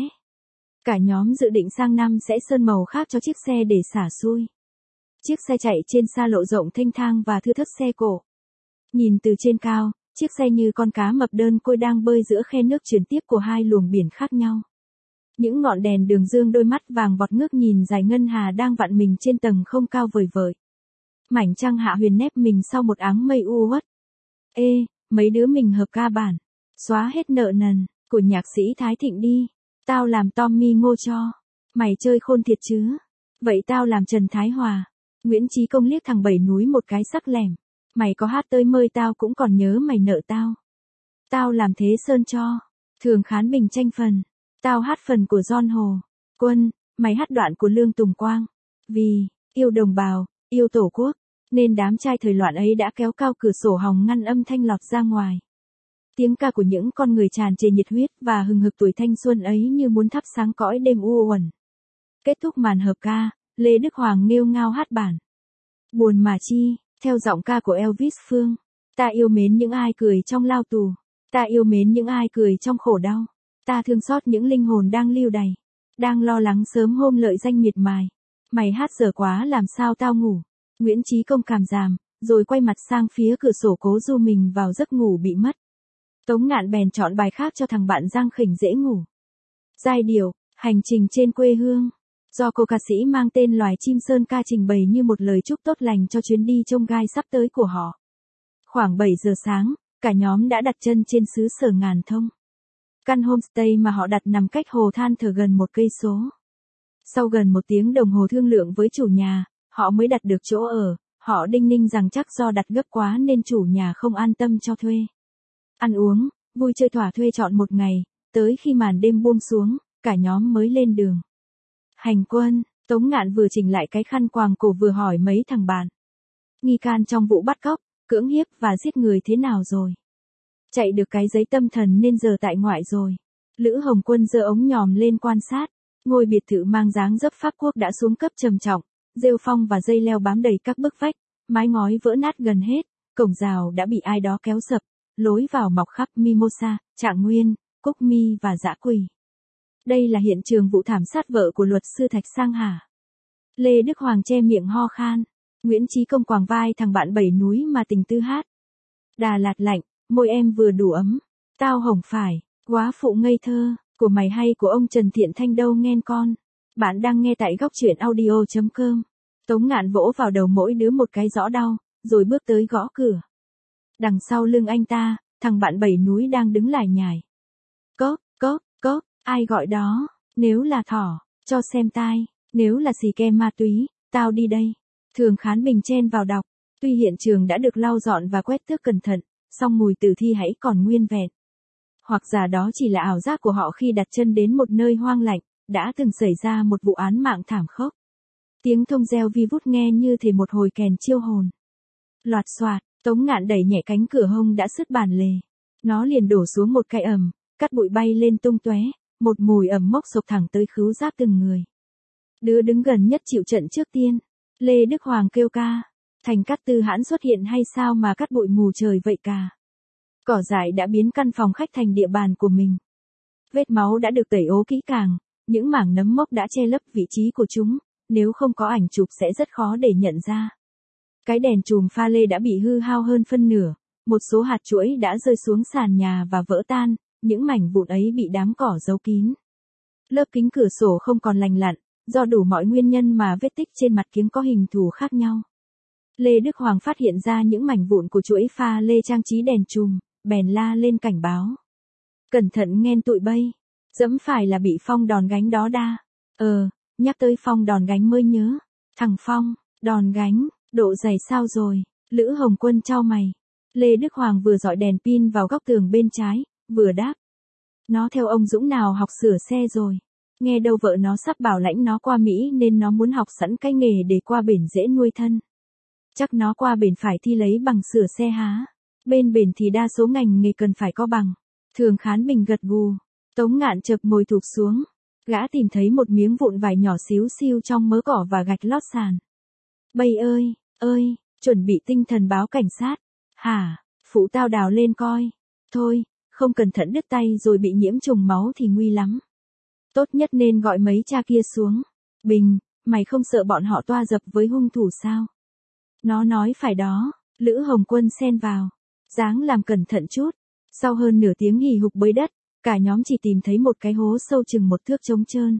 Cả nhóm dự định sang năm sẽ sơn màu khác cho chiếc xe để xả xui. Chiếc xe chạy trên xa lộ rộng thênh thang và thưa thớt xe cổ. Nhìn từ trên cao, chiếc xe như con cá mập đơn côi đang bơi giữa khe nước chuyển tiếp của hai luồng biển khác nhau. Những ngọn đèn đường dương đôi mắt vàng vọt ngước nhìn dài ngân hà đang vặn mình trên tầng không cao vời vợi. Mảnh trăng hạ huyền nép mình sau một áng mây u uất. Ê, mấy đứa mình hợp ca bản. Xóa hết nợ nần, của nhạc sĩ Thái Thịnh đi. Tao làm Tommy Ngô cho. Mày chơi khôn thiệt chứ. Vậy tao làm Trần Thái Hòa. Nguyễn Chí Công liếc thằng Bảy Núi một cái sắc lẻm. Mày có hát tơi mơi tao cũng còn nhớ mày nợ tao. Tao làm Thế Sơn cho. Thường Khán Bình tranh phần. Tao hát phần của John Hồ. Quân, mày hát đoạn của Lương Tùng Quang. Vì, yêu đồng bào, yêu tổ quốc, nên đám trai thời loạn ấy đã kéo cao cửa sổ hòng ngăn âm thanh lọt ra ngoài. Tiếng ca của những con người tràn trề nhiệt huyết và hừng hực tuổi thanh xuân ấy như muốn thắp sáng cõi đêm u uẩn. Kết thúc màn hợp ca, Lê Đức Hoàng nghêu ngao hát bản. Buồn mà chi, theo giọng ca của Elvis Phương. Ta yêu mến những ai cười trong lao tù. Ta yêu mến những ai cười trong khổ đau. Ta thương xót những linh hồn đang lưu đày. Đang lo lắng sớm hôm lợi danh miệt mài. Mày hát dở quá làm sao tao ngủ. Nguyễn Chí Công cảm giảm, rồi quay mặt sang phía cửa sổ cố du mình vào giấc ngủ bị mất. Tống Ngạn bèn chọn bài khác cho thằng bạn Giang Khỉnh dễ ngủ. Giai điệu, hành trình trên quê hương. Do cô ca sĩ mang tên Loài Chim Sơn ca trình bày như một lời chúc tốt lành cho chuyến đi chông gai sắp tới của họ. Khoảng bảy giờ sáng, cả nhóm đã đặt chân trên xứ sở ngàn thông. Căn homestay mà họ đặt nằm cách hồ than thở gần một cây số. Sau gần một tiếng đồng hồ thương lượng với chủ nhà, họ mới đặt được chỗ ở. Họ đinh ninh rằng chắc do đặt gấp quá nên chủ nhà không an tâm cho thuê. Ăn uống, vui chơi thỏa thuê trọn một ngày, tới khi màn đêm buông xuống, cả nhóm mới lên đường. Hành quân, Tống Ngạn vừa chỉnh lại cái khăn quàng cổ vừa hỏi mấy thằng bạn. Nghi can trong vụ bắt cóc, cưỡng hiếp và giết người thế nào rồi? Chạy được cái giấy tâm thần nên giờ tại ngoại rồi. Lữ Hồng Quân giơ ống nhòm lên quan sát. Ngôi biệt thự mang dáng dấp Pháp Quốc đã xuống cấp trầm trọng, rêu phong và dây leo bám đầy các bức vách, mái ngói vỡ nát gần hết, cổng rào đã bị ai đó kéo sập, lối vào mọc khắp mimosa, trạng nguyên, cúc mi và dã quỳ. Đây là hiện trường vụ thảm sát vợ của luật sư Thạch Sang hả? Lê Đức Hoàng che miệng ho khan. Nguyễn Chí Công quàng vai thằng bạn Bảy Núi mà tình tư hát. Đà Lạt lạnh, môi em vừa đủ ấm. Tao hổng phải, quá phụ ngây thơ, của mày hay của ông Trần Thiện Thanh đâu nghen con. Bạn đang nghe tại góc truyện audio chấm com. Tống Ngạn vỗ vào đầu mỗi đứa một cái rõ đau, rồi bước tới gõ cửa. Đằng sau lưng anh ta, thằng bạn Bảy Núi đang đứng lải nhải. Cốp, cốp, cốp, ai gọi đó, nếu là thỏ, cho xem tai. Nếu là xì ke ma túy, tao đi đây. Thường Khán Bình chen vào đọc. Tuy hiện trường đã được lau dọn và quét tước cẩn thận, song mùi tử thi hãy còn nguyên vẹn. Hoặc giả đó chỉ là ảo giác của họ khi đặt chân đến một nơi hoang lạnh, đã từng xảy ra một vụ án mạng thảm khốc. Tiếng thông reo vi vút nghe như thể một hồi kèn chiêu hồn. Loạt xoạt, Tống Ngạn đẩy nhẹ cánh cửa hông đã sứt bản lề. Nó liền đổ xuống một cái ầm, cát bụi bay lên tung tóe, một mùi ẩm mốc sộc thẳng tới khứu giác từng người. Đứa đứng gần nhất chịu trận trước tiên. Lê Đức Hoàng kêu ca. Thành Cát Tư Hãn xuất hiện hay sao mà cát bụi mù trời vậy cả. Cỏ dại đã biến căn phòng khách thành địa bàn của mình. Vết máu đã được tẩy ố kỹ càng, những mảng nấm mốc đã che lấp vị trí của chúng, nếu không có ảnh chụp sẽ rất khó để nhận ra. Cái đèn chùm pha lê đã bị hư hao hơn phân nửa, một số hạt chuỗi đã rơi xuống sàn nhà và vỡ tan, những mảnh vụn ấy bị đám cỏ giấu kín. Lớp kính cửa sổ không còn lành lặn, do đủ mọi nguyên nhân mà vết tích trên mặt kính có hình thù khác nhau. Lê Đức Hoàng phát hiện ra những mảnh vụn của chuỗi pha lê trang trí đèn chùm, bèn la lên cảnh báo. Cẩn thận nghen tụi bay, dẫm phải là bị Phong đòn gánh đó đa. Ờ, nhắc tới Phong đòn gánh mới nhớ. Thằng Phong, đòn gánh, độ dày sao rồi? Lữ Hồng Quân chau mày. Lê Đức Hoàng vừa dọi đèn pin vào góc tường bên trái, vừa đáp. Nó theo ông Dũng nào học sửa xe rồi. Nghe đâu vợ nó sắp bảo lãnh nó qua Mỹ nên nó muốn học sẵn cái nghề để qua bển dễ nuôi thân. Chắc nó qua bển phải thi lấy bằng sửa xe há. Bên bển thì đa số ngành nghề cần phải có bằng. Thường Khán Bình gật gù. Tống Ngạn chợp ngồi thụp xuống. Gã tìm thấy một miếng vụn vải nhỏ xíu xiu trong mớ cỏ và gạch lót sàn. Bây ơi, ơi, chuẩn bị tinh thần báo cảnh sát. Hả, phụ tao đào lên coi. Thôi, không cẩn thận đứt tay rồi bị nhiễm trùng máu thì nguy lắm. Tốt nhất nên gọi mấy cha kia xuống. Bình, mày không sợ bọn họ toa dập với hung thủ sao? Nó nói phải đó, Lữ Hồng Quân xen vào. Dáng làm cẩn thận chút. Sau hơn nửa tiếng hì hục bới đất, cả nhóm chỉ tìm thấy một cái hố sâu chừng một thước trống trơn.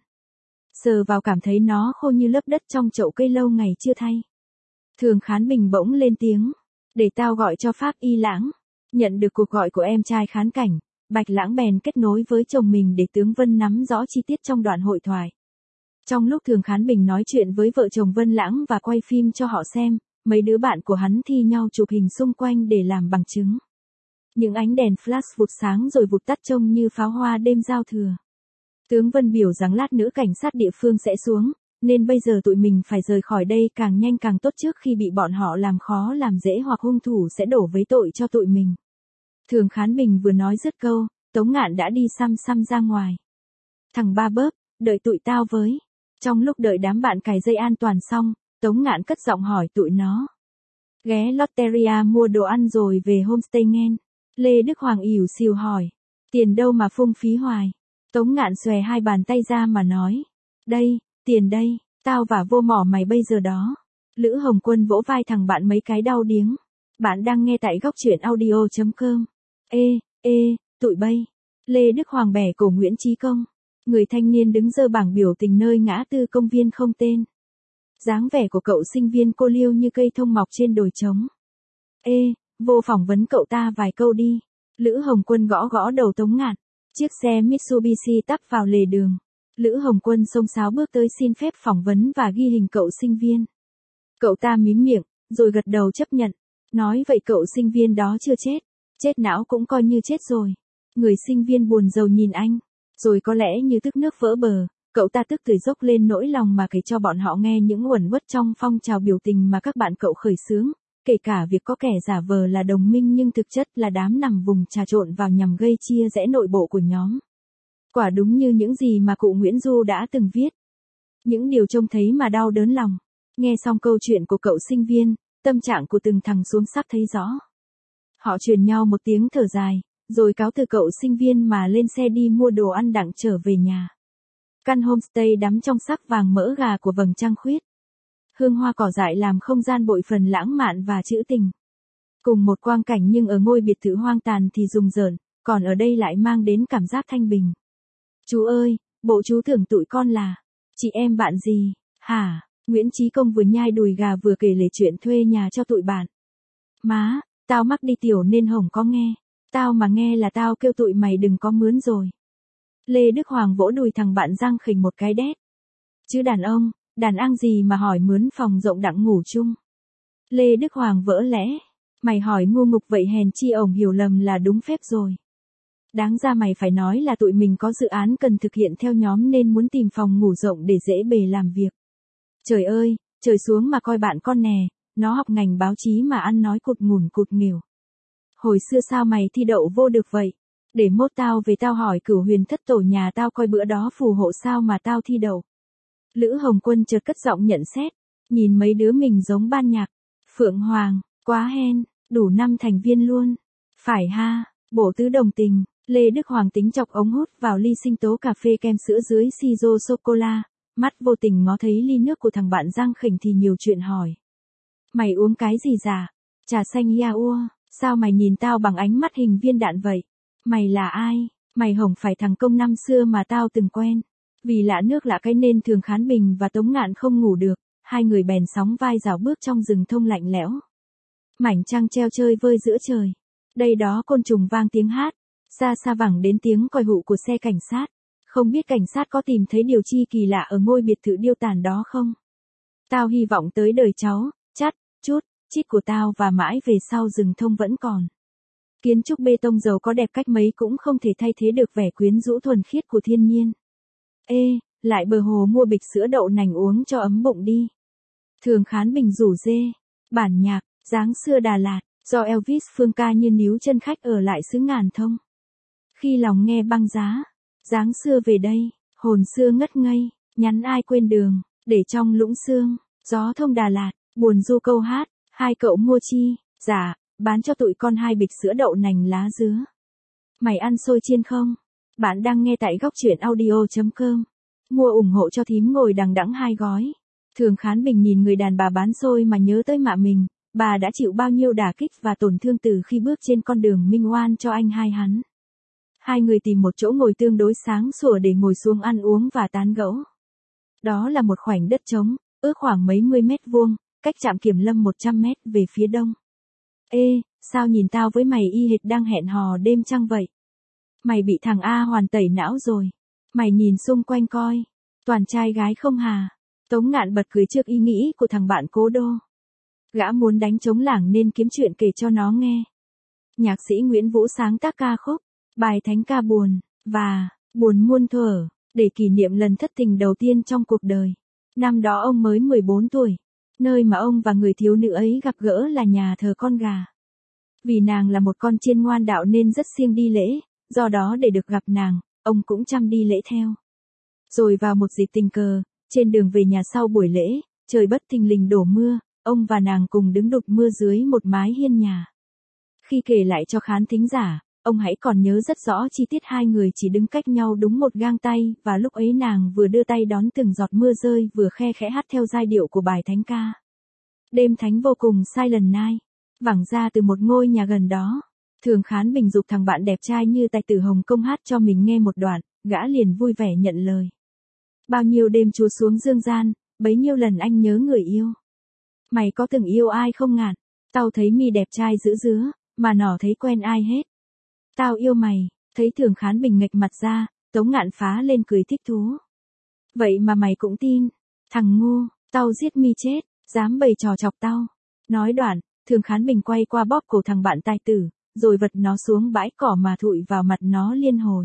Sờ vào cảm thấy nó khô như lớp đất trong chậu cây lâu ngày chưa thay. Thường Khán Bình bỗng lên tiếng. Để tao gọi cho Pháp Y Lãng. Nhận được cuộc gọi của em trai Khán Cảnh, Bạch Lãng bèn kết nối với chồng mình để tướng Vân nắm rõ chi tiết trong đoạn hội thoại. Trong lúc Thường Khán Bình nói chuyện với vợ chồng Vân Lãng và quay phim cho họ xem, mấy đứa bạn của hắn thi nhau chụp hình xung quanh để làm bằng chứng. Những ánh đèn flash vụt sáng rồi vụt tắt trông như pháo hoa đêm giao thừa. Tướng Vân biểu rằng lát nữa cảnh sát địa phương sẽ xuống, nên bây giờ tụi mình phải rời khỏi đây càng nhanh càng tốt trước khi bị bọn họ làm khó làm dễ hoặc hung thủ sẽ đổ vấy tội cho tụi mình. Thường Khán Bình vừa nói dứt câu, Tống Ngạn đã đi xăm xăm ra ngoài. Thằng ba bớp, đợi tụi tao với. Trong lúc đợi đám bạn cài dây an toàn xong, Tống Ngạn cất giọng hỏi tụi nó. Ghé Lotteria mua đồ ăn rồi về homestay nghen. Lê Đức Hoàng ỉu xìu hỏi. Tiền đâu mà phung phí hoài. Tống Ngạn xòe hai bàn tay ra mà nói. Đây, tiền đây, tao và vô mỏ mày bây giờ đó. Lữ Hồng Quân vỗ vai thằng bạn mấy cái đau điếng. Bạn đang nghe tại góc truyện audio chấm com. Ê, ê, tụi bay. Lê Đức Hoàng bẻ cổ Nguyễn Chí Công. Người thanh niên đứng giơ bảng biểu tình nơi ngã tư công viên không tên. Dáng vẻ của cậu sinh viên cô liêu như cây thông mọc trên đồi trống. Ê, vô phỏng vấn cậu ta vài câu đi. Lữ Hồng Quân gõ gõ đầu Tống Ngạn. Chiếc xe Mitsubishi tắp vào lề đường. Lữ Hồng Quân xông xáo bước tới xin phép phỏng vấn và ghi hình cậu sinh viên. Cậu ta mím miệng, rồi gật đầu chấp nhận. Nói vậy cậu sinh viên đó chưa chết. Chết não cũng coi như chết rồi. Người sinh viên buồn rầu nhìn anh. Rồi có lẽ như tức nước vỡ bờ, cậu ta tức tưởi dốc lên nỗi lòng mà kể cho bọn họ nghe những uẩn uất trong phong trào biểu tình mà các bạn cậu khởi xướng. Kể cả việc có kẻ giả vờ là đồng minh nhưng thực chất là đám nằm vùng trà trộn vào nhằm gây chia rẽ nội bộ của nhóm. Quả đúng như những gì mà cụ Nguyễn Du đã từng viết. Những điều trông thấy mà đau đớn lòng. Nghe xong câu chuyện của cậu sinh viên, tâm trạng của từng thằng xuống sắp thấy rõ. Họ truyền nhau một tiếng thở dài, rồi cáo từ cậu sinh viên mà lên xe đi mua đồ ăn đặng trở về nhà. Căn homestay đắm trong sắc vàng mỡ gà của vầng trăng khuyết. Hương hoa cỏ dại làm không gian bội phần lãng mạn và trữ tình. Cùng một quang cảnh nhưng ở ngôi biệt thự hoang tàn thì rùng rợn, còn ở đây lại mang đến cảm giác thanh bình. Chú ơi, bộ chú tưởng tụi con là chị em bạn gì, hả? Nguyễn Chí Công vừa nhai đùi gà vừa kể lể chuyện thuê nhà cho tụi bạn. Má, tao mắc đi tiểu nên Hồng có nghe. Tao mà nghe là tao kêu tụi mày đừng có mướn rồi. Lê Đức Hoàng vỗ đùi thằng bạn răng khỉnh một cái đét. Chứ đàn ông, đàn ang gì mà hỏi mướn phòng rộng đặng ngủ chung. Lê Đức Hoàng vỡ lẽ. Mày hỏi ngu ngục vậy hèn chi ổng hiểu lầm là đúng phép rồi. Đáng ra mày phải nói là tụi mình có dự án cần thực hiện theo nhóm nên muốn tìm phòng ngủ rộng để dễ bề làm việc. Trời ơi, trời xuống mà coi bạn con nè, nó học ngành báo chí mà ăn nói cụt ngủn cụt nghỉu. Hồi xưa sao mày thi đậu vô được vậy? Để mốt tao về tao hỏi Cửu Huyền Thất Tổ nhà tao coi bữa đó phù hộ sao mà tao thi đậu. Lữ Hồng Quân chợt cất giọng nhận xét, nhìn mấy đứa mình giống ban nhạc. Phượng Hoàng, quá hen, đủ năm thành viên luôn. Phải ha, bổ tứ đồng tình. Lê Đức Hoàng tính chọc ống hút vào ly sinh tố cà phê kem sữa dưới siro sô-cô-la, mắt vô tình ngó thấy ly nước của thằng bạn Giang Khỉnh thì nhiều chuyện hỏi. Mày uống cái gì giả? Trà xanh Yaourt, sao mày nhìn tao bằng ánh mắt hình viên đạn vậy? Mày là ai? Mày hổng phải thằng công năm xưa mà tao từng quen. Vì lạ nước lạ cái nên Thường Khán Bình và Tống Ngạn không ngủ được, hai người bèn sóng vai rảo bước trong rừng thông lạnh lẽo. Mảnh trăng treo chơi vơi giữa trời. Đây đó côn trùng vang tiếng hát. Xa xa vẳng đến tiếng còi hụ của xe cảnh sát. Không biết cảnh sát có tìm thấy điều chi kỳ lạ ở ngôi biệt thự điêu tàn đó không? Tao hy vọng tới đời cháu, chắt, chút, chít của tao và mãi về sau rừng thông vẫn còn. Kiến trúc bê tông dầu có đẹp cách mấy cũng không thể thay thế được vẻ quyến rũ thuần khiết của thiên nhiên. Ê, lại bờ hồ mua bịch sữa đậu nành uống cho ấm bụng đi. Thường Khán Bình rủ dê. Bản nhạc, dáng xưa Đà Lạt, do Elvis Phương ca như níu chân khách ở lại xứ ngàn thông. Khi lòng nghe băng giá, dáng xưa về đây, hồn xưa ngất ngây, nhắn ai quên đường, để trong lũng sương, gió thông Đà Lạt, buồn du câu hát, hai cậu mua chi, dạ, bán cho tụi con hai bịch sữa đậu nành lá dứa. Mày ăn xôi chiên không? Bạn đang nghe tại góc truyện audio chấm com. Mua ủng hộ cho thím ngồi đằng đẵng hai gói. Thường Khán Bình nhìn người đàn bà bán xôi mà nhớ tới mạ mình, bà đã chịu bao nhiêu đả kích và tổn thương từ khi bước trên con đường minh oan cho anh hai hắn. Hai người tìm một chỗ ngồi tương đối sáng sủa để ngồi xuống ăn uống và tán gẫu. Đó là một khoảnh đất trống, ước khoảng mấy mươi mét vuông, cách trạm kiểm lâm một trăm mét về phía đông. Ê, sao nhìn tao với mày y hệt đang hẹn hò đêm trăng vậy? Mày bị thằng A Hoàn tẩy não rồi. Mày nhìn xung quanh coi. Toàn trai gái không hà. Tống Ngạn bật cười trước ý nghĩ của thằng bạn Cố Đô. Gã muốn đánh trống lảng nên kiếm chuyện kể cho nó nghe. Nhạc sĩ Nguyễn Vũ sáng tác ca khúc, bài thánh ca buồn, và buồn muôn thuở, để kỷ niệm lần thất tình đầu tiên trong cuộc đời. Năm đó ông mới mười bốn tuổi. Nơi mà ông và người thiếu nữ ấy gặp gỡ là nhà thờ con gà. Vì nàng là một con chiên ngoan đạo nên rất siêng đi lễ, do đó để được gặp nàng, ông cũng chăm đi lễ theo. Rồi vào một dịp tình cờ, trên đường về nhà sau buổi lễ, trời bất thình lình đổ mưa, ông và nàng cùng đứng đụt mưa dưới một mái hiên nhà. Khi kể lại cho khán thính giả, ông hãy còn nhớ rất rõ chi tiết hai người chỉ đứng cách nhau đúng một gang tay và lúc ấy nàng vừa đưa tay đón từng giọt mưa rơi vừa khe khẽ hát theo giai điệu của bài thánh ca. Đêm thánh vô cùng Silent Night, vẳng ra từ một ngôi nhà gần đó. Thường Khán Bình dục thằng bạn đẹp trai như tài tử Hồng Kông hát cho mình nghe một đoạn, gã liền vui vẻ nhận lời. Bao nhiêu đêm Chúa xuống dương gian, bấy nhiêu lần anh nhớ người yêu. Mày có từng yêu ai không Ngạn? Tao thấy mi đẹp trai dữ dứa, mà nỏ thấy quen ai hết. Tao yêu mày, thấy Thường Khán Bình nghệch mặt ra, Tống Ngạn phá lên cười thích thú. Vậy mà mày cũng tin, thằng ngu, tao giết mi chết, dám bày trò chọc tao. Nói đoạn, Thường Khán Bình quay qua bóp cổ thằng bạn tài tử, rồi vật nó xuống bãi cỏ mà thụi vào mặt nó liên hồi.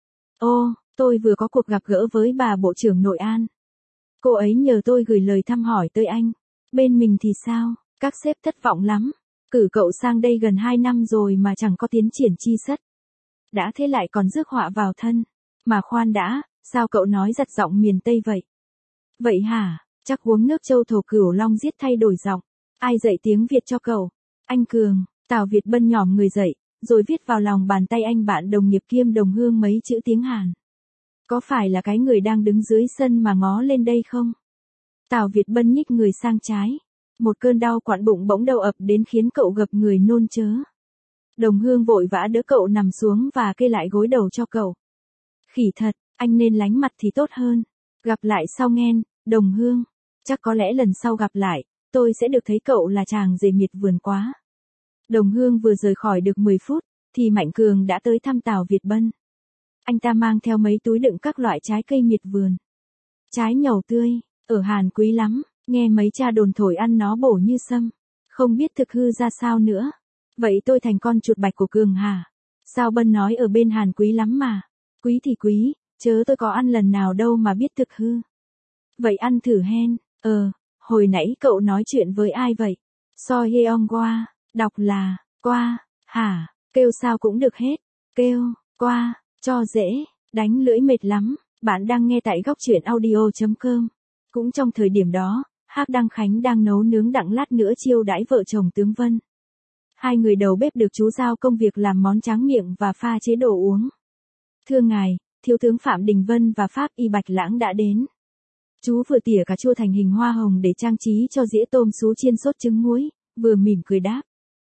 Ô, tôi vừa có cuộc gặp gỡ với bà Bộ trưởng Nội An. Cô ấy nhờ tôi gửi lời thăm hỏi tới anh. Bên mình thì sao, các sếp thất vọng lắm. Cử cậu sang đây gần hai năm rồi mà chẳng có tiến triển chi sất. Đã thế lại còn rước họa vào thân. Mà khoan đã, sao cậu nói giật giọng miền Tây vậy? Vậy hả, chắc uống nước châu thổ Cửu Long giết thay đổi giọng. Ai dạy tiếng Việt cho cậu? Anh Cường. Tào Việt Bân nhỏm người dậy, rồi viết vào lòng bàn tay anh bạn đồng nghiệp kiêm đồng hương mấy chữ tiếng Hàn. Có phải là cái người đang đứng dưới sân mà ngó lên đây không? Tào Việt Bân nhích người sang trái. Một cơn đau quặn bụng bỗng đầu ập đến khiến cậu gập người nôn chớ. Đồng hương vội vã đỡ cậu nằm xuống và kê lại gối đầu cho cậu. Khỉ thật, anh nên lánh mặt thì tốt hơn. Gặp lại sau nghen, đồng hương. Chắc có lẽ lần sau gặp lại, tôi sẽ được thấy cậu là chàng rể miệt vườn quá. Đồng hương vừa rời khỏi được mười phút, thì Mạnh Cường đã tới thăm Tào Việt Bân. Anh ta mang theo mấy túi đựng các loại trái cây miệt vườn. Trái nhầu tươi, Ở Hàn quý lắm, nghe mấy cha đồn thổi ăn nó bổ như sâm. Không biết thực hư ra sao nữa. Vậy tôi thành con chuột bạch của Cường hả? Sao Bân nói ở bên Hàn quý lắm mà. Quý thì quý, chớ tôi có ăn lần nào đâu mà biết thực hư. Vậy ăn thử hen. Ờ, hồi nãy cậu nói chuyện với ai vậy? So Yeong qua, đọc là, qua, hả, kêu sao cũng được hết. Kêu, qua, cho dễ, đánh lưỡi mệt lắm. Bạn đang nghe tại góc truyện audio.com. Cũng trong thời điểm đó, Hắc Đăng Khánh đang nấu nướng đặng lát nữa chiêu đãi vợ chồng tướng Vân. Hai người đầu bếp được chú giao công việc làm món tráng miệng và pha chế đồ uống. Thưa ngài, thiếu tướng Phạm Đình Vân và Pháp Y Bạch Lãng đã đến. Chú vừa tỉa cà chua thành hình hoa hồng để trang trí cho dĩa tôm sú chiên sốt trứng muối, vừa mỉm cười đáp.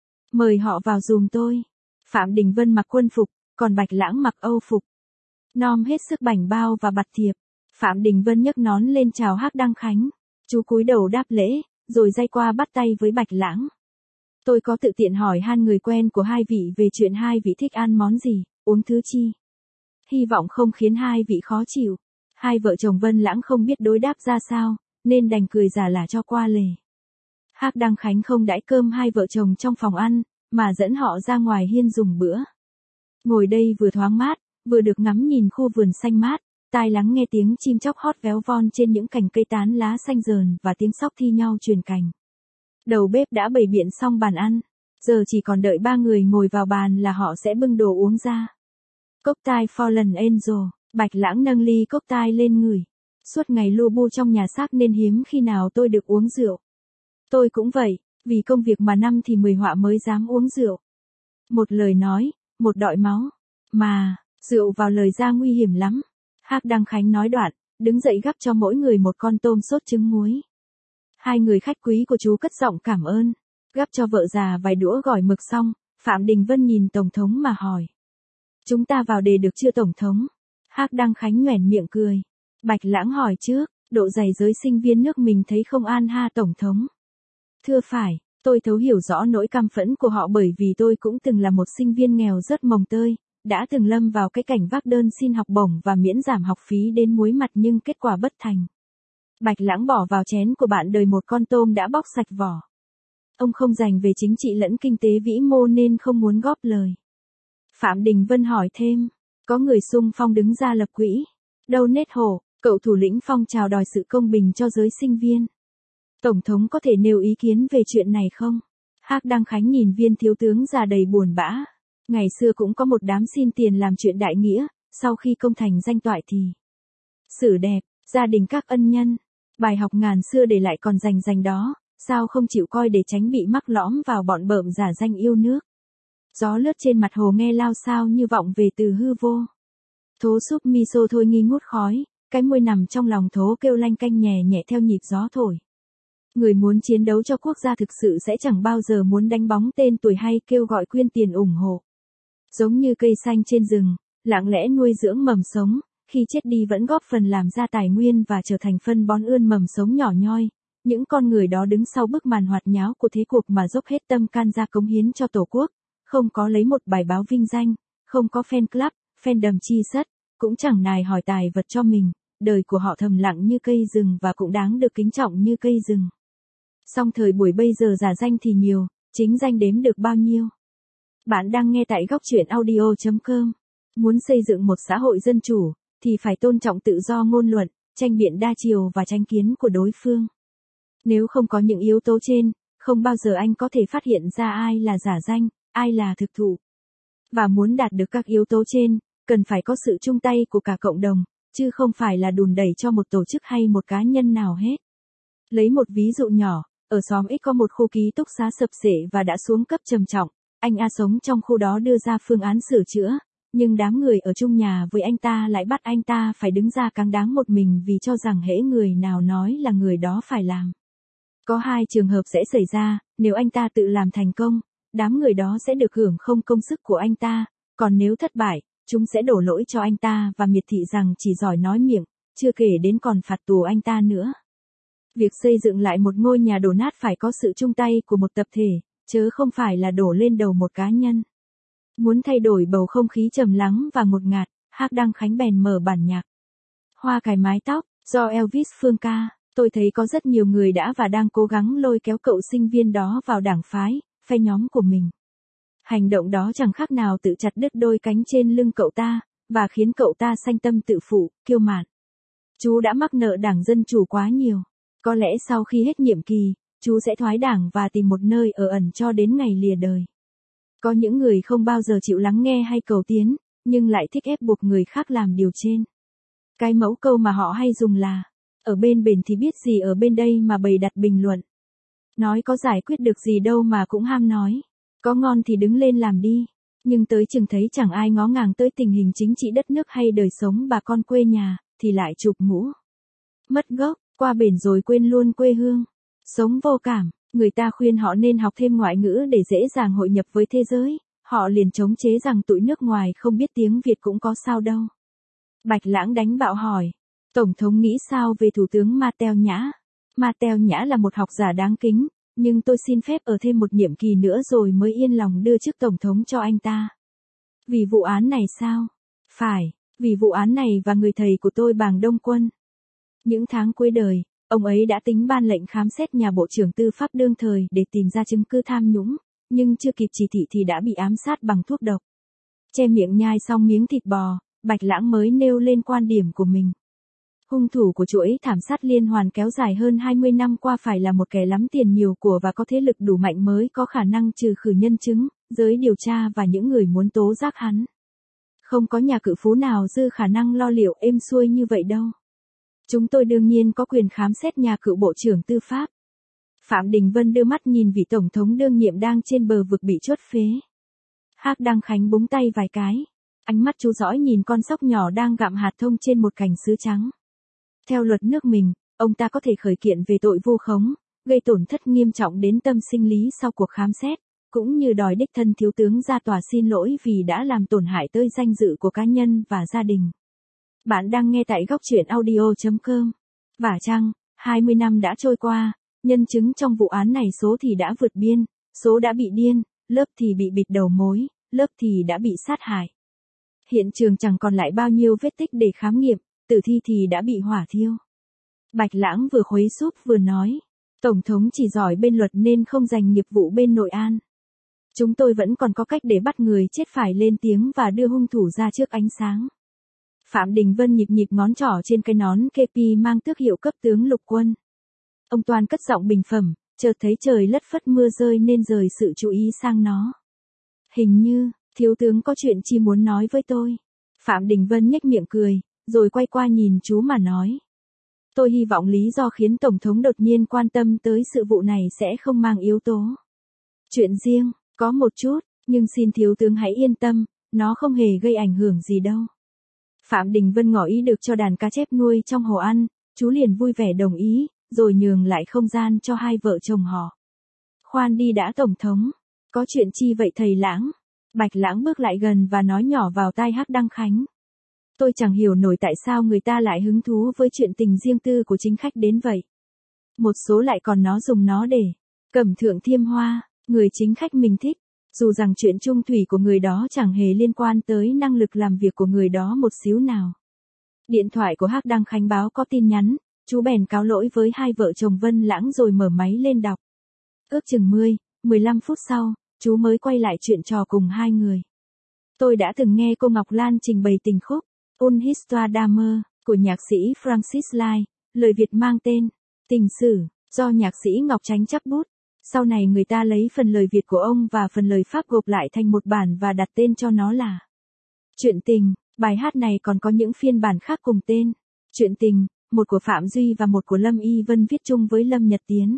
Mời họ vào giùm tôi. Phạm Đình Vân mặc quân phục, còn Bạch Lãng mặc âu phục. Nom hết sức bảnh bao và bặt thiệp. Phạm Đình Vân nhấc nón lên chào Hắc Đăng Khánh. Chú cúi đầu đáp lễ, rồi day qua bắt tay với Bạch Lãng. Tôi có tự tiện hỏi han người quen của hai vị về chuyện hai vị thích ăn món gì, uống thứ chi. Hy vọng không khiến hai vị khó chịu. Hai vợ chồng Vân Lãng không biết đối đáp ra sao, nên đành cười giả lả cho qua lề. Hắc Đăng Khánh không đãi cơm hai vợ chồng trong phòng ăn, mà dẫn họ ra ngoài hiên dùng bữa. Ngồi đây vừa thoáng mát, vừa được ngắm nhìn khu vườn xanh mát, tai lắng nghe tiếng chim chóc hót véo von trên những cành cây tán lá xanh rờn và tiếng sóc thi nhau truyền cành. Đầu bếp đã bày biện xong bàn ăn, giờ chỉ còn đợi ba người ngồi vào bàn là họ sẽ bưng đồ uống ra. Cocktail Fallen Angel, Bạch Lãng nâng ly cocktail lên ngửi. Suốt ngày lu bu trong nhà xác nên hiếm khi nào tôi được uống rượu. Tôi cũng vậy, vì công việc mà năm thì mười họa mới dám uống rượu. Một lời nói, một đọi máu. Mà, rượu vào lời ra nguy hiểm lắm. Hắc Đăng Khánh nói đoạn, đứng dậy gắp cho mỗi người một con tôm sốt trứng muối. Hai người khách quý của chú cất giọng cảm ơn. Gắp cho vợ già vài đũa gỏi mực xong, Phạm Đình Vân nhìn Tổng thống mà hỏi. Chúng ta vào đề được chưa Tổng thống? Hắc Đăng Khánh nhoẻn miệng cười. Bạch Lãng hỏi trước, độ dày giới sinh viên nước mình thấy không an ha Tổng thống. Thưa phải, tôi thấu hiểu rõ nỗi căm phẫn của họ bởi vì tôi cũng từng là một sinh viên nghèo rất mồng tơi, đã từng lâm vào cái cảnh vác đơn xin học bổng và miễn giảm học phí đến muối mặt nhưng kết quả bất thành. Bạch Lãng bỏ vào chén của bạn đời một con tôm đã bóc sạch vỏ. Ông không dành về chính trị lẫn kinh tế vĩ mô nên không muốn góp lời. Phạm Đình Vân hỏi thêm, có người xung phong đứng ra lập quỹ. Đâu Nết Hổ, cậu thủ lĩnh phong trào đòi sự công bình cho giới sinh viên. Tổng thống có thể nêu ý kiến về chuyện này không? Hắc Đăng Khánh nhìn viên thiếu tướng già đầy buồn bã. Ngày xưa cũng có một đám xin tiền làm chuyện đại nghĩa, sau khi công thành danh toại thì xử đẹp, gia đình các ân nhân. Bài học ngàn xưa để lại còn rành rành đó, sao không chịu coi để tránh bị mắc lõm vào bọn bợm giả danh yêu nước. Gió lướt trên mặt hồ nghe lao sao như vọng về từ hư vô. Thố súp miso thôi nghi ngút khói, cái môi nằm trong lòng thố kêu lanh canh nhẹ nhẹ theo nhịp gió thổi. Người muốn chiến đấu cho quốc gia thực sự sẽ chẳng bao giờ muốn đánh bóng tên tuổi hay kêu gọi quyên tiền ủng hộ. Giống như cây xanh trên rừng, lặng lẽ nuôi dưỡng mầm sống, khi chết đi vẫn góp phần làm ra tài nguyên và trở thành phân bón ươm mầm sống nhỏ nhoi. Những con người đó đứng sau bức màn hoạt nháo của thế cuộc mà dốc hết tâm can ra cống hiến cho Tổ quốc, không có lấy một bài báo vinh danh, không có fan club, fandom chi sất, cũng chẳng nài hỏi tài vật cho mình, đời của họ thầm lặng như cây rừng và cũng đáng được kính trọng như cây rừng. Song thời buổi bây giờ giả danh thì nhiều, chính danh đếm được bao nhiêu. Bạn đang nghe tại góc truyện audio.com. Muốn xây dựng một xã hội dân chủ, thì phải tôn trọng tự do ngôn luận, tranh biện đa chiều và tranh kiến của đối phương. Nếu không có những yếu tố trên, không bao giờ anh có thể phát hiện ra ai là giả danh, ai là thực thụ. Và muốn đạt được các yếu tố trên, cần phải có sự chung tay của cả cộng đồng, chứ không phải là đùn đẩy cho một tổ chức hay một cá nhân nào hết. Lấy một ví dụ nhỏ, ở xóm X có một khu ký túc xá sập xệ và đã xuống cấp trầm trọng. Anh A sống trong khu đó đưa ra phương án sửa chữa, nhưng đám người ở chung nhà với anh ta lại bắt anh ta phải đứng ra cáng đáng một mình vì cho rằng hễ người nào nói là người đó phải làm. Có hai trường hợp sẽ xảy ra, nếu anh ta tự làm thành công, đám người đó sẽ được hưởng không công sức của anh ta, còn nếu thất bại, chúng sẽ đổ lỗi cho anh ta và miệt thị rằng chỉ giỏi nói miệng, chưa kể đến còn phạt tù anh ta nữa. Việc xây dựng lại một ngôi nhà đổ nát phải có sự chung tay của một tập thể, chớ không phải là đổ lên đầu một cá nhân. Muốn thay đổi bầu không khí trầm lắng và ngột ngạt, Hắc Đăng Khánh bèn mở bản nhạc Hoa cài mái tóc, do Elvis Phương ca. Tôi thấy có rất nhiều người đã và đang cố gắng lôi kéo cậu sinh viên đó vào đảng phái, phe nhóm của mình. Hành động đó chẳng khác nào tự chặt đứt đôi cánh trên lưng cậu ta, và khiến cậu ta sanh tâm tự phụ, kiêu mạn. Chú đã mắc nợ Đảng Dân Chủ quá nhiều. Có lẽ sau khi hết nhiệm kỳ, chú sẽ thoái đảng và tìm một nơi ở ẩn cho đến ngày lìa đời. Có những người không bao giờ chịu lắng nghe hay cầu tiến, nhưng lại thích ép buộc người khác làm điều trên. Cái mẫu câu mà họ hay dùng là, ở bên bền thì biết gì ở bên đây mà bày đặt bình luận. Nói có giải quyết được gì đâu mà cũng ham nói. Có ngon thì đứng lên làm đi. Nhưng tới chừng thấy chẳng ai ngó ngàng tới tình hình chính trị đất nước hay đời sống bà con quê nhà, thì lại chụp mũ. Mất gốc, qua bển rồi quên luôn quê hương. Sống vô cảm, người ta khuyên họ nên học thêm ngoại ngữ để dễ dàng hội nhập với thế giới. Họ liền chống chế rằng tụi nước ngoài không biết tiếng Việt cũng có sao đâu. Bạch Lãng đánh bạo hỏi, Tổng thống nghĩ sao về Thủ tướng Mateo Nhã? Mateo Nhã là một học giả đáng kính, nhưng tôi xin phép ở thêm một nhiệm kỳ nữa rồi mới yên lòng đưa chức Tổng thống cho anh ta. Vì vụ án này sao? Phải, vì vụ án này và người thầy của tôi Bàng Đông Quân. Những tháng cuối đời, ông ấy đã tính ban lệnh khám xét nhà Bộ trưởng Tư pháp đương thời để tìm ra chứng cứ tham nhũng, nhưng chưa kịp chỉ thị thì đã bị ám sát bằng thuốc độc. Che miệng nhai xong miếng thịt bò, Bạch Lãng mới nêu lên quan điểm của mình. Hung thủ của chuỗi thảm sát liên hoàn kéo dài hơn hai mươi năm qua phải là một kẻ lắm tiền nhiều của và có thế lực đủ mạnh mới có khả năng trừ khử nhân chứng, giới điều tra và những người muốn tố giác hắn. Không có nhà cự phú nào dư khả năng lo liệu êm xuôi như vậy đâu. Chúng tôi đương nhiên có quyền khám xét nhà cựu Bộ trưởng Tư pháp. Phạm Đình Vân đưa mắt nhìn vị Tổng thống đương nhiệm đang trên bờ vực bị chốt phế. Hắc Đăng Khánh búng tay vài cái. Ánh mắt chú dõi nhìn con sóc nhỏ đang gặm hạt thông trên một cành sứ trắng. Theo luật nước mình, ông ta có thể khởi kiện về tội vu khống, gây tổn thất nghiêm trọng đến tâm sinh lý sau cuộc khám xét, cũng như đòi đích thân thiếu tướng ra tòa xin lỗi vì đã làm tổn hại tới danh dự của cá nhân và gia đình. Bạn đang nghe tại góc truyện audio chấm com. Vả chăng, hai mươi năm đã trôi qua, nhân chứng trong vụ án này số thì đã vượt biên, số đã bị điên, lớp thì bị bịt đầu mối, lớp thì đã bị sát hại. Hiện trường chẳng còn lại bao nhiêu vết tích để khám nghiệm, tử thi thì đã bị hỏa thiêu. Bạch Lãng vừa khuấy súp vừa nói, Tổng thống chỉ giỏi bên luật nên không dành nghiệp vụ bên nội an. Chúng tôi vẫn còn có cách để bắt người chết phải lên tiếng và đưa hung thủ ra trước ánh sáng. Phạm Đình Vân nhịp nhịp ngón trỏ trên cái nón ca pê mang tước hiệu cấp tướng lục quân. Ông Toàn cất giọng bình phẩm, chợt thấy trời lất phất mưa rơi nên rời sự chú ý sang nó. Hình như, thiếu tướng có chuyện chi muốn nói với tôi. Phạm Đình Vân nhếch miệng cười, rồi quay qua nhìn chú mà nói. Tôi hy vọng lý do khiến Tổng thống đột nhiên quan tâm tới sự vụ này sẽ không mang yếu tố chuyện riêng, có một chút, nhưng xin thiếu tướng hãy yên tâm, nó không hề gây ảnh hưởng gì đâu. Phạm Đình Vân ngỏ ý được cho đàn cá chép nuôi trong hồ ăn, chú liền vui vẻ đồng ý, rồi nhường lại không gian cho hai vợ chồng họ. Khoan đi đã Tổng thống, có chuyện chi vậy thầy Lãng? Bạch Lãng bước lại gần và nói nhỏ vào tai Hắc Đăng Khánh. Tôi chẳng hiểu nổi tại sao người ta lại hứng thú với chuyện tình riêng tư của chính khách đến vậy. Một số lại còn nó dùng nó để cẩm thượng thiêm hoa, người chính khách mình thích, dù rằng chuyện chung thủy của người đó chẳng hề liên quan tới năng lực làm việc của người đó một xíu nào. Điện thoại của Hắc Đăng Khánh báo có tin nhắn, chú bèn cáo lỗi với hai vợ chồng Vân Lãng rồi mở máy lên đọc. Ước chừng mười, mười lăm phút sau, chú mới quay lại chuyện trò cùng hai người. Tôi đã từng nghe cô Ngọc Lan trình bày tình khúc Un Histoire d'amour của nhạc sĩ Francis Lai, lời Việt mang tên Tình sử, do nhạc sĩ Ngọc Chánh chấp bút. Sau này người ta lấy phần lời Việt của ông và phần lời Pháp gộp lại thành một bản và đặt tên cho nó là Chuyện tình. Bài hát này còn có những phiên bản khác cùng tên. Chuyện tình, một của Phạm Duy và một của Lâm Y Vân viết chung với Lâm Nhật Tiến.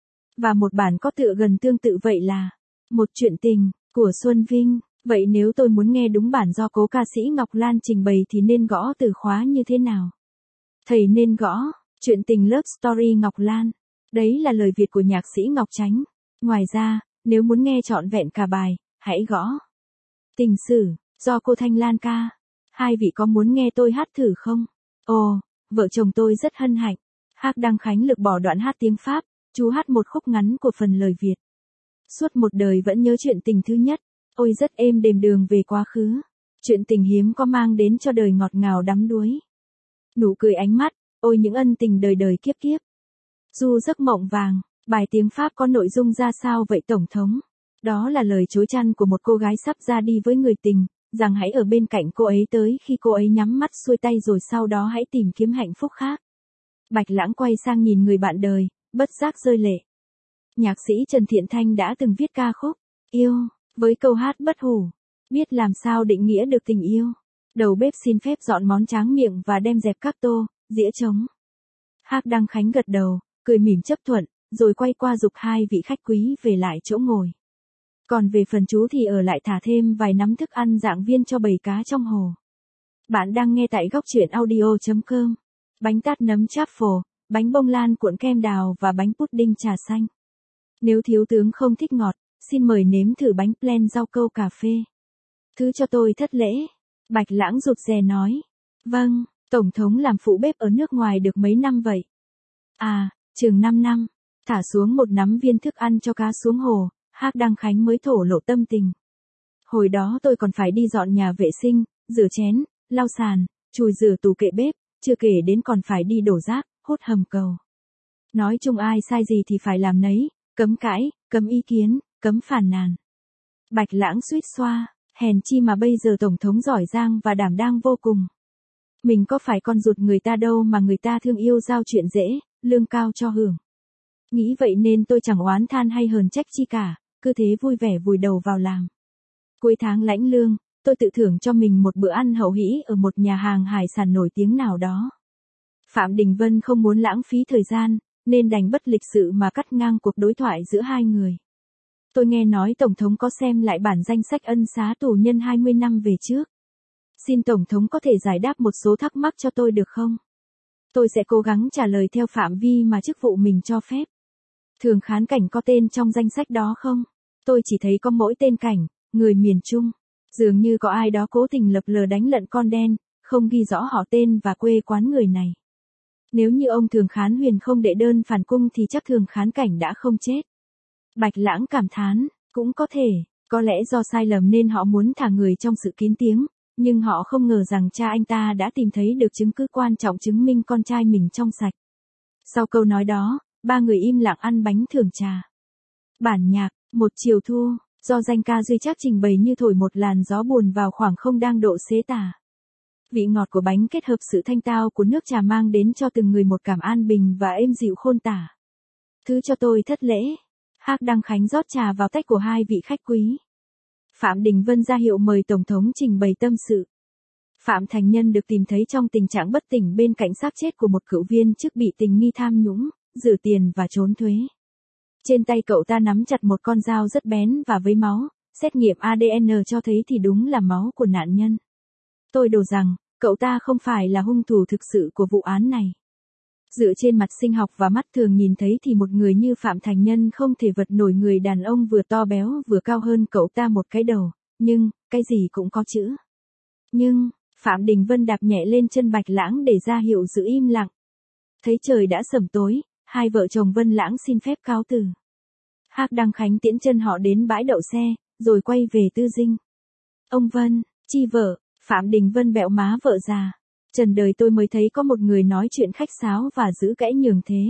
Và một bản có tựa gần tương tự vậy là Một chuyện tình, của Xuân Vinh. Vậy nếu tôi muốn nghe đúng bản do cố ca sĩ Ngọc Lan trình bày thì nên gõ từ khóa như thế nào? Thầy nên gõ, chuyện tình Love Story Ngọc Lan. Đấy là lời Việt của nhạc sĩ Ngọc Chánh. Ngoài ra, nếu muốn nghe trọn vẹn cả bài, hãy gõ Tình sử, do cô Thanh Lan ca. Hai vị có muốn nghe tôi hát thử không? Ồ, vợ chồng tôi rất hân hạnh. Hắc Đăng Khánh lực bỏ đoạn hát tiếng Pháp, chú hát một khúc ngắn của phần lời Việt. Suốt một đời vẫn nhớ chuyện tình thứ nhất. Ôi rất êm đềm đường về quá khứ. Chuyện tình hiếm có mang đến cho đời ngọt ngào đắm đuối. Nụ cười ánh mắt, ôi những ân tình đời đời kiếp kiếp. Du giấc mộng vàng, bài tiếng Pháp có nội dung ra sao vậy Tổng thống? Đó là lời chối chăn của một cô gái sắp ra đi với người tình, rằng hãy ở bên cạnh cô ấy tới khi cô ấy nhắm mắt xuôi tay rồi sau đó hãy tìm kiếm hạnh phúc khác. Bạch Lãng quay sang nhìn người bạn đời, bất giác rơi lệ. Nhạc sĩ Trần Thiện Thanh đã từng viết ca khúc Yêu, với câu hát bất hủ. Biết làm sao định nghĩa được tình yêu. Đầu bếp xin phép dọn món tráng miệng và đem dẹp các tô, dĩa trống. Hắc Đăng Khánh gật đầu, cười mỉm chấp thuận, rồi quay qua giục hai vị khách quý về lại chỗ ngồi. Còn về phần chú thì ở lại thả thêm vài nắm thức ăn dạng viên cho bầy cá trong hồ. Bạn đang nghe tại góc truyện audio chấm com. Bánh tart nấm truffle, bánh bông lan cuộn kem đào và bánh pudding trà xanh. Nếu thiếu tướng không thích ngọt, xin mời nếm thử bánh plen rau câu cà phê. Thứ cho tôi thất lễ. Bạch Lãng rụt rè nói. Vâng, Tổng thống làm phụ bếp ở nước ngoài được mấy năm vậy? À, chừng năm năm. Thả xuống một nắm viên thức ăn cho cá xuống hồ, Hắc Đăng Khánh mới thổ lộ tâm tình. Hồi đó tôi còn phải đi dọn nhà vệ sinh, rửa chén, lau sàn, chùi rửa tủ kệ bếp, chưa kể đến còn phải đi đổ rác, hốt hầm cầu. Nói chung ai sai gì thì phải làm nấy, cấm cãi, cấm ý kiến, cấm phàn nàn. Bạch Lãng suýt xoa, hèn chi mà bây giờ Tổng thống giỏi giang và đảm đang vô cùng. Mình có phải con ruột người ta đâu mà người ta thương yêu giao chuyện dễ, lương cao cho hưởng. Nghĩ vậy nên tôi chẳng oán than hay hờn trách chi cả, cứ thế vui vẻ vùi đầu vào làm. Cuối tháng lãnh lương, tôi tự thưởng cho mình một bữa ăn hậu hĩ ở một nhà hàng hải sản nổi tiếng nào đó. Phạm Đình Vân không muốn lãng phí thời gian, nên đành bất lịch sự mà cắt ngang cuộc đối thoại giữa hai người. Tôi nghe nói Tổng thống có xem lại bản danh sách ân xá tù nhân hai mươi năm về trước. Xin Tổng thống có thể giải đáp một số thắc mắc cho tôi được không? Tôi sẽ cố gắng trả lời theo phạm vi mà chức vụ mình cho phép. Thường Khán Cảnh có tên trong danh sách đó không? Tôi chỉ thấy có mỗi tên Cảnh, người miền Trung. Dường như có ai đó cố tình lập lờ đánh lận con đen, không ghi rõ họ tên và quê quán người này. Nếu như ông Thường Khán Huyền không đệ đơn phản cung thì chắc Thường Khán Cảnh đã không chết. Bạch Lãng cảm thán, cũng có thể, có lẽ do sai lầm nên họ muốn thả người trong sự kín tiếng, nhưng họ không ngờ rằng cha anh ta đã tìm thấy được chứng cứ quan trọng chứng minh con trai mình trong sạch. Sau câu nói đó, ba người im lặng ăn bánh thưởng trà. Bản nhạc, Một chiều thu, do danh ca Duy Trác trình bày như thổi một làn gió buồn vào khoảng không đang độ xế tà. Vị ngọt của bánh kết hợp sự thanh tao của nước trà mang đến cho từng người một cảm an bình và êm dịu khôn tả. Thứ cho tôi thất lễ. Hắc Đăng Khánh rót trà vào tách của hai vị khách quý. Phạm Đình Vân ra hiệu mời Tổng thống trình bày tâm sự. Phạm Thành Nhân được tìm thấy trong tình trạng bất tỉnh bên cạnh xác chết của một cựu viên chức bị tình nghi tham nhũng, rửa tiền và trốn thuế. Trên tay cậu ta nắm chặt một con dao rất bén và với máu, xét nghiệm a đê en cho thấy thì đúng là máu của nạn nhân. Tôi đồ rằng, cậu ta không phải là hung thủ thực sự của vụ án này. Dựa trên mặt sinh học và mắt thường nhìn thấy thì một người như Phạm Thành Nhân không thể vật nổi người đàn ông vừa to béo vừa cao hơn cậu ta một cái đầu, nhưng, cái gì cũng có chữ. Nhưng, Phạm Đình Vân đạp nhẹ lên chân Bạch Lãng để ra hiệu giữ im lặng. Thấy trời đã sẩm tối, hai vợ chồng Vân Lãng xin phép cáo từ. Hắc Đăng Khánh tiễn chân họ đến bãi đậu xe, rồi quay về Tư Dinh. Ông Vân, chi vợ, Phạm Đình Vân bẹo má vợ già. Trần đời tôi mới thấy có một người nói chuyện khách sáo và giữ kẽ nhường thế.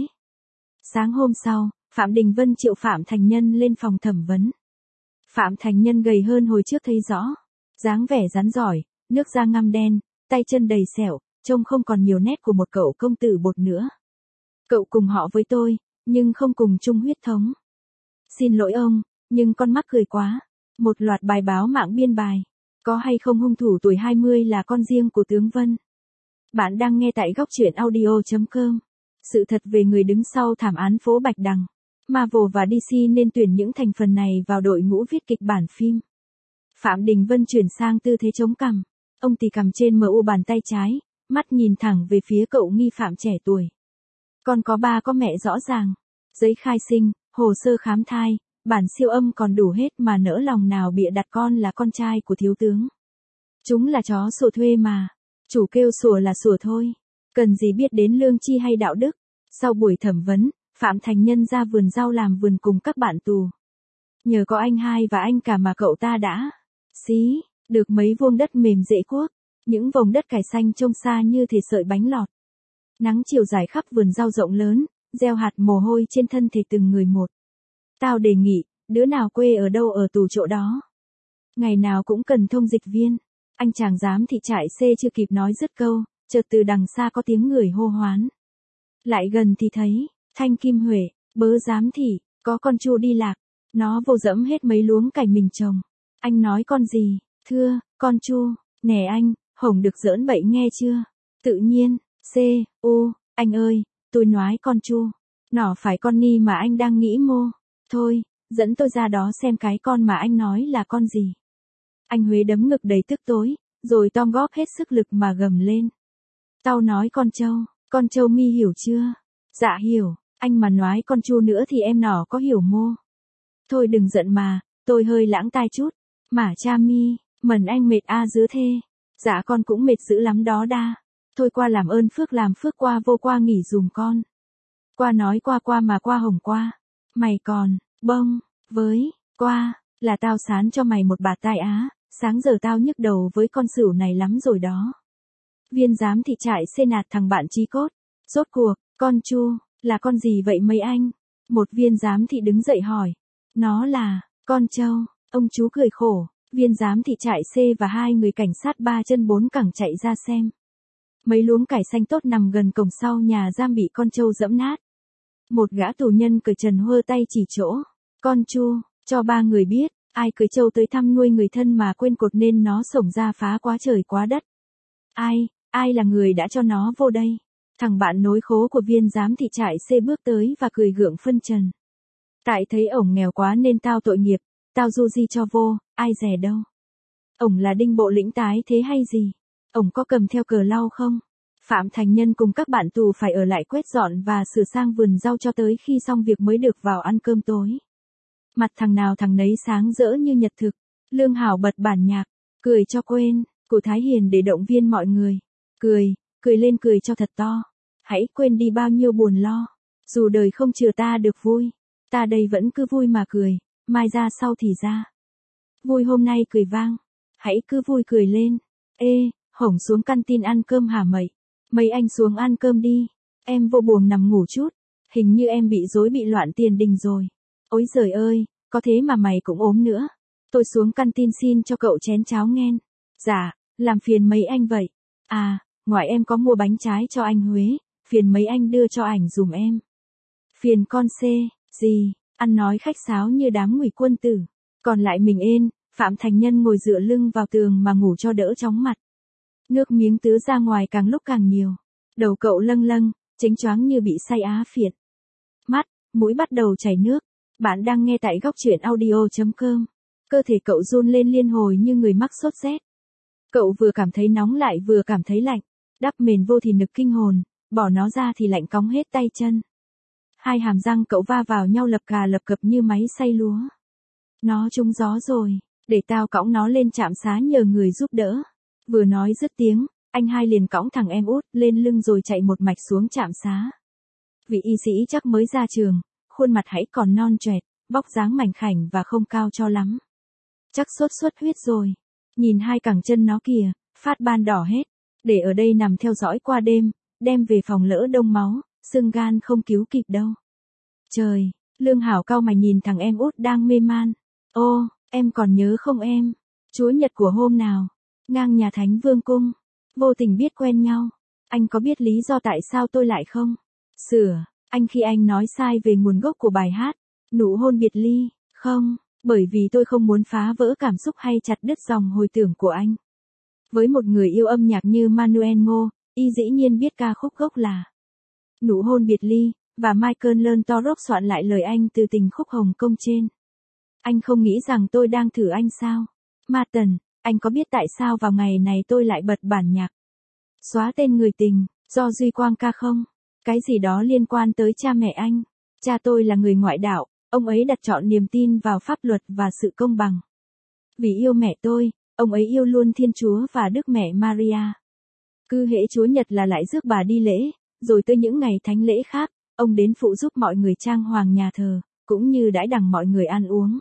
Sáng hôm sau, Phạm Đình Vân triệu Phạm Thành Nhân lên phòng thẩm vấn. Phạm Thành Nhân gầy hơn hồi trước thấy rõ. Dáng vẻ rắn giỏi, nước da ngăm đen, tay chân đầy sẹo, trông không còn nhiều nét của một cậu công tử bột nữa. Cậu cùng họ với tôi, nhưng không cùng chung huyết thống. Xin lỗi ông, nhưng con mắc cười quá. Một loạt bài báo mạng biên bài. Có hay không hung thủ tuổi hai mươi là con riêng của tướng Vân. Bạn đang nghe tại góc truyện audio chấm com. Sự thật về người đứng sau thảm án phố Bạch Đằng. Marvel và đê xê nên tuyển những thành phần này vào đội ngũ viết kịch bản phim. Phạm Đình Vân chuyển sang tư thế chống cằm. Ông tì cằm trên em u bàn tay trái, mắt nhìn thẳng về phía cậu nghi phạm trẻ tuổi. Con có ba có mẹ rõ ràng. Giấy khai sinh, hồ sơ khám thai, bản siêu âm còn đủ hết mà nỡ lòng nào bịa đặt con là con trai của thiếu tướng. Chúng là chó sủa thuê mà. Chủ kêu sủa là sủa thôi. Cần gì biết đến lương tri hay đạo đức. Sau buổi thẩm vấn, Phạm Thành Nhân ra vườn rau làm vườn cùng các bạn tù. Nhờ có anh hai và anh cả mà cậu ta đã xí được mấy vuông đất mềm dễ cuốc. Những vùng đất cải xanh trông xa như thể sợi bánh lọt. Nắng chiều rải khắp vườn rau rộng lớn, gieo hạt mồ hôi trên thân thể từng người một. Tao đề nghị, đứa nào quê ở đâu ở tù chỗ đó. Ngày nào cũng cần thông dịch viên. Anh chàng giám thị trại C chưa kịp nói dứt câu, chợt từ đằng xa có tiếng người hô hoán. Lại gần thì thấy, Thanh Kim Huệ, bớ giám thị, có con Chu đi lạc. Nó vô dẫm hết mấy luống cải mình trồng. Anh nói con gì? Thưa, con Chu. Nè anh, Hồng được giỡn bậy nghe chưa? Tự nhiên, C, U, anh ơi, tôi nói con Chu. Nó phải con Ni mà anh đang nghĩ mô. Thôi, dẫn tôi ra đó xem cái con mà anh nói là con gì. Anh Huế đấm ngực đầy tức tối, rồi Tom góp hết sức lực mà gầm lên. Tao nói con trâu, con trâu mi hiểu chưa? Dạ hiểu, anh mà nói con Chu nữa thì em nỏ có hiểu mô. Thôi đừng giận mà, tôi hơi lãng tai chút. Mà cha mi, mần anh mệt a à dứa thê. Dạ con cũng mệt dữ lắm đó đa. Thôi qua làm ơn phước làm phước qua vô qua nghỉ dùm con. Qua nói qua qua mà qua Hồng qua. Mày còn, bông, với, qua, là tao sán cho mày một bạt tai á, sáng giờ tao nhức đầu với con sửu này lắm rồi đó. Viên giám thị trại xê nạt thằng bạn chí cốt. Rốt cuộc, con Chu, là con gì vậy mấy anh? Một viên giám thị đứng dậy hỏi. Nó là, con trâu, ông chú cười khổ. Viên giám thị trại C và hai người cảnh sát ba chân bốn cẳng chạy ra xem. Mấy luống cải xanh tốt nằm gần cổng sau nhà giam bị con trâu dẫm nát. Một gã tù nhân cởi trần hơ tay chỉ chỗ. Con Chu, cho ba người biết, ai cưới trâu tới thăm nuôi người thân mà quên cột nên nó xổng ra phá quá trời quá đất. Ai, ai là người đã cho nó vô đây? Thằng bạn nối khố của viên giám thị trại C bước tới và cười gượng phân trần. Tại thấy ổng nghèo quá nên tao tội nghiệp, tao du di cho vô, ai rẻ đâu. Ổng là đinh bộ lĩnh tái thế hay gì? Ổng có cầm theo cờ lau không? Phạm Thành Nhân cùng các bạn tù phải ở lại quét dọn và sửa sang vườn rau cho tới khi xong việc mới được vào ăn cơm tối. Mặt thằng nào thằng nấy sáng rỡ như nhật thực. Lương Hảo bật bản nhạc, cười cho quên, của Thái Hiền để động viên mọi người. Cười, cười lên cười cho thật to. Hãy quên đi bao nhiêu buồn lo. Dù đời không chừa ta được vui, ta đây vẫn cứ vui mà cười, mai ra sau thì ra. Vui hôm nay cười vang, hãy cứ vui cười lên. Ê, Hổng xuống căn tin ăn cơm hả mày? Mấy anh xuống ăn cơm đi. Em vô buồng nằm ngủ chút. Hình như em bị rối bị loạn tiền đình rồi. Ôi giời ơi, có thế mà mày cũng ốm nữa. Tôi xuống căn tin xin cho cậu chén cháo nghen. Dạ, làm phiền mấy anh vậy. À, ngoại em có mua bánh trái cho anh Huế, phiền mấy anh đưa cho ảnh dùm em. Phiền con C, gì, ăn nói khách sáo như đám ngụy quân tử. Còn lại mình ên, Phạm Thành Nhân ngồi dựa lưng vào tường mà ngủ cho đỡ chóng mặt. Nước miếng tứa ra ngoài càng lúc càng nhiều. Đầu cậu lâng lâng, chếch choáng như bị say á phiệt. Mắt, mũi bắt đầu chảy nước. Bạn đang nghe tại góc truyện audio chấm com. Cơ thể cậu run lên liên hồi như người mắc sốt rét. Cậu vừa cảm thấy nóng lại vừa cảm thấy lạnh. Đắp mền vô thì nực kinh hồn, bỏ nó ra thì lạnh cóng hết tay chân. Hai hàm răng cậu va vào nhau lập cà lập cập như máy xay lúa. Nó trúng gió rồi, để tao cõng nó lên trạm xá nhờ người giúp đỡ. Vừa nói dứt tiếng, anh hai liền cõng thằng em út lên lưng rồi chạy một mạch xuống trạm xá. Vị y sĩ chắc mới ra trường, khuôn mặt hãy còn non choẹt, vóc dáng mảnh khảnh và không cao cho lắm. Chắc sốt xuất huyết rồi. Nhìn hai cẳng chân nó kìa, phát ban đỏ hết. Để ở đây nằm theo dõi qua đêm, đem về phòng lỡ đông máu, xương gan không cứu kịp đâu. Trời, Lương Hảo cau mày nhìn thằng em út đang mê man. Ô, em còn nhớ không em? Chúa Nhật của hôm nào? Ngang nhà Thánh Vương Cung. Vô tình biết quen nhau. Anh có biết lý do tại sao tôi lại không? Sửa, anh khi anh nói sai về nguồn gốc của bài hát. Nụ hôn biệt ly, không, bởi vì tôi không muốn phá vỡ cảm xúc hay chặt đứt dòng hồi tưởng của anh. Với một người yêu âm nhạc như Manuel Ngô, y dĩ nhiên biết ca khúc gốc là Nụ hôn biệt ly, và Michael Learns to Rock soạn lại lời anh từ tình khúc Hồng Kông trên. Anh không nghĩ rằng tôi đang thử anh sao? Martin, anh có biết tại sao vào ngày này tôi lại bật bản nhạc xóa tên người tình, do Duy Quang ca không? Cái gì đó liên quan tới cha mẹ anh. Cha tôi là người ngoại đạo, ông ấy đặt trọn niềm tin vào pháp luật và sự công bằng. Vì yêu mẹ tôi, ông ấy yêu luôn Thiên Chúa và Đức Mẹ Maria. Cứ hễ Chúa Nhật là lại rước bà đi lễ, rồi tới những ngày thánh lễ khác, ông đến phụ giúp mọi người trang hoàng nhà thờ, cũng như đãi đằng mọi người ăn uống.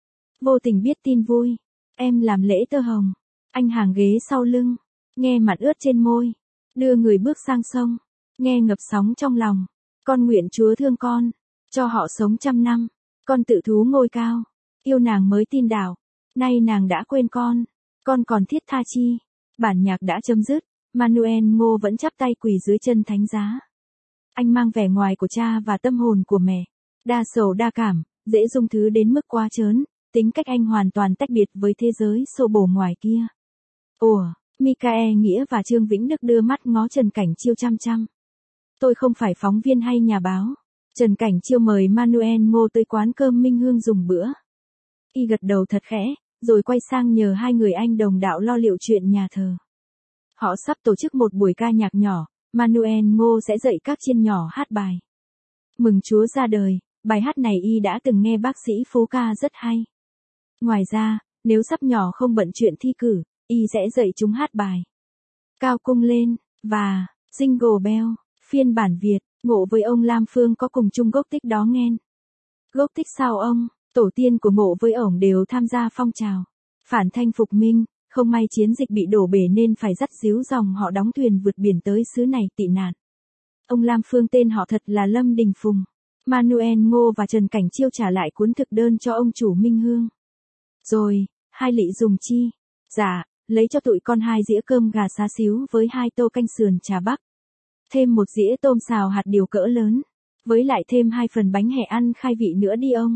Vô tình biết tin vui, em làm lễ tơ hồng, anh hàng ghế sau lưng, nghe mặn ướt trên môi, đưa người bước sang sông, nghe ngập sóng trong lòng. Con nguyện Chúa thương con, cho họ sống trăm năm. Con tự thú ngôi cao, yêu nàng mới tin đạo. Nay nàng đã quên con, con còn thiết tha chi. Bản nhạc đã chấm dứt, Manuel Ngô vẫn chắp tay quỳ dưới chân thánh giá. Anh mang vẻ ngoài của cha và tâm hồn của mẹ. Đa sầu đa cảm, dễ dung thứ đến mức quá trớn, tính cách anh hoàn toàn tách biệt với thế giới xô bồ ngoài kia. Ủa, Michael Nghĩa và Trương Vĩnh Đức đưa mắt ngó Trần Cảnh Chiêu chăm chăm. Tôi không phải phóng viên hay nhà báo. Trần Cảnh Chiêu mời Manuel Ngô tới quán cơm Minh Hương dùng bữa. Y gật đầu thật khẽ, rồi quay sang nhờ hai người anh đồng đạo lo liệu chuyện nhà thờ. Họ sắp tổ chức một buổi ca nhạc nhỏ, Manuel Ngô sẽ dạy các chiên nhỏ hát bài Mừng Chúa ra đời. Bài hát này Y đã từng nghe bác sĩ Phú ca rất hay. Ngoài ra, nếu sắp nhỏ không bận chuyện thi cử, Y sẽ dạy chúng hát bài Cao Cung Lên và Jingle Bell, phiên bản Việt. Ngộ với ông Lam Phương có cùng chung gốc tích đó nghen. Gốc tích sao ông? Tổ tiên của Ngộ với ổng đều tham gia phong trào phản thanh phục minh, không may chiến dịch bị đổ bể nên phải dắt díu dòng họ đóng thuyền vượt biển tới xứ này tị nạn. Ông Lam Phương tên họ thật là Lâm Đình Phùng. Manuel Ngô và Trần Cảnh Chiêu trả lại cuốn thực đơn cho ông chủ Minh Hương. Rồi, hai lị dùng chi? Dạ, lấy cho tụi con hai dĩa cơm gà xá xíu với hai tô canh sườn trà Bắc. Thêm một dĩa tôm xào hạt điều cỡ lớn. Với lại thêm hai phần bánh hẹ ăn khai vị nữa đi ông.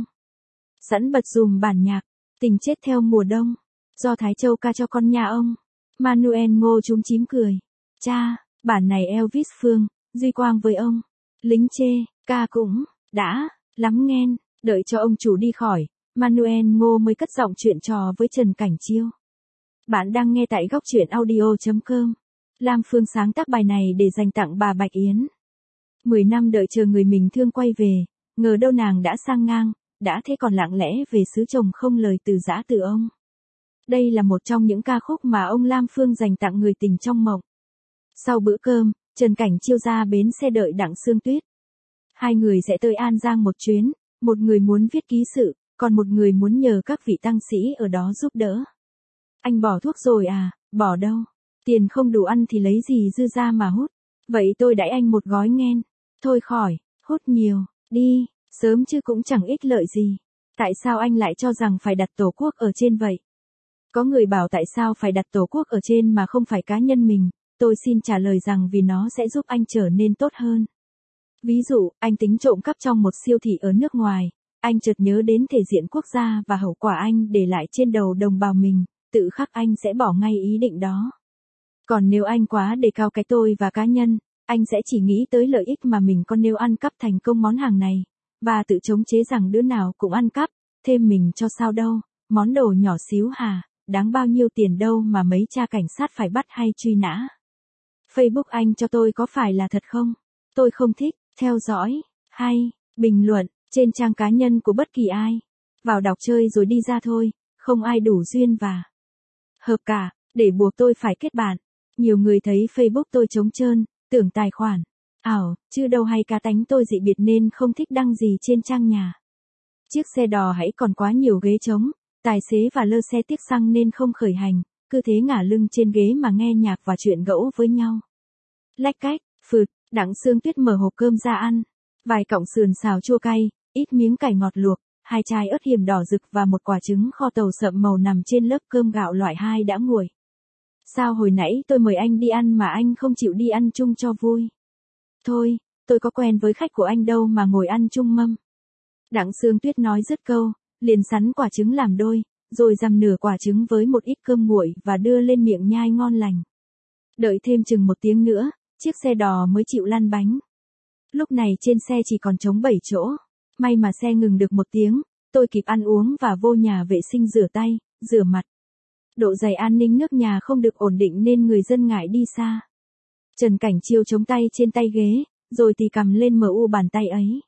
Sẵn bật dùm bản nhạc, Tình chết theo mùa đông. Do Thái Châu ca cho con nhà ông. Manuel Ngô chúm chím cười. Cha, bản này Elvis Phương, Duy Quang với ông. Lính chê, ca cũng, đã, lắm nghen. Đợi cho ông chủ đi khỏi, Manuel Ngô mới cất giọng chuyện trò với Trần Cảnh Chiêu. Bạn đang nghe tại góc truyện audio chấm com. Lam Phương sáng tác bài này để dành tặng bà Bạch Yến. Mười năm đợi chờ người mình thương quay về, ngờ đâu nàng đã sang ngang, đã thế còn lặng lẽ về xứ chồng không lời từ giã từ ông. Đây là một trong những ca khúc mà ông Lam Phương dành tặng người tình trong mộng. Sau bữa cơm, Trần Cảnh Chiêu ra bến xe đợi Đặng Sương Tuyết. Hai người sẽ tới An Giang một chuyến, một người muốn viết ký sự, còn một người muốn nhờ các vị tăng sĩ ở đó giúp đỡ. Anh bỏ thuốc rồi à? Bỏ đâu? Tiền không đủ ăn thì lấy gì dư ra mà hút. Vậy tôi đãi anh một gói nghen. Thôi khỏi, hút nhiều, đi, sớm chứ cũng chẳng ích lợi gì. Tại sao anh lại cho rằng phải đặt tổ quốc ở trên vậy? Có người bảo tại sao phải đặt tổ quốc ở trên mà không phải cá nhân mình, tôi xin trả lời rằng vì nó sẽ giúp anh trở nên tốt hơn. Ví dụ, anh tính trộm cắp trong một siêu thị ở nước ngoài, anh chợt nhớ đến thể diện quốc gia và hậu quả anh để lại trên đầu đồng bào mình, tự khắc anh sẽ bỏ ngay ý định đó. Còn nếu anh quá đề cao cái tôi và cá nhân, anh sẽ chỉ nghĩ tới lợi ích mà mình có nếu ăn cắp thành công món hàng này, và tự chống chế rằng đứa nào cũng ăn cắp, thêm mình cho sao đâu, món đồ nhỏ xíu hà, đáng bao nhiêu tiền đâu mà mấy cha cảnh sát phải bắt hay truy nã. Facebook anh cho tôi có phải là thật không? Tôi không thích, theo dõi, hay, bình luận, trên trang cá nhân của bất kỳ ai. Vào đọc chơi rồi đi ra thôi, không ai đủ duyên và hợp cả, để buộc tôi phải kết bạn. Nhiều người thấy Facebook tôi trống trơn, tưởng tài khoản ảo, chứ đâu hay cá tánh tôi dị biệt nên không thích đăng gì trên trang nhà. Chiếc xe đò hãy còn quá nhiều ghế trống, tài xế và lơ xe tiếc xăng nên không khởi hành, cứ thế ngả lưng trên ghế mà nghe nhạc và chuyện gẫu với nhau. Lách cách, phượt, Đặng Sương Tuyết mở hộp cơm ra ăn, vài cọng sườn xào chua cay, ít miếng cải ngọt luộc, hai chai ớt hiểm đỏ rực và một quả trứng kho tàu sậm màu nằm trên lớp cơm gạo loại hai đã nguội. Sao hồi nãy tôi mời anh đi ăn mà anh không chịu đi ăn chung cho vui? Thôi, tôi có quen với khách của anh đâu mà ngồi ăn chung mâm. Đặng Sương Tuyết nói dứt câu, liền sắn quả trứng làm đôi, rồi dằm nửa quả trứng với một ít cơm nguội và đưa lên miệng nhai ngon lành. Đợi thêm chừng một tiếng nữa, chiếc xe đò mới chịu lăn bánh. Lúc này trên xe chỉ còn trống bảy chỗ. May mà xe ngừng được một tiếng, tôi kịp ăn uống và vô nhà vệ sinh rửa tay, rửa mặt. Độ dày an ninh nước nhà không được ổn định nên người dân ngại đi xa. Trần Cảnh Chiêu chống tay trên tay ghế, rồi thì cầm lên mờ u bàn tay ấy.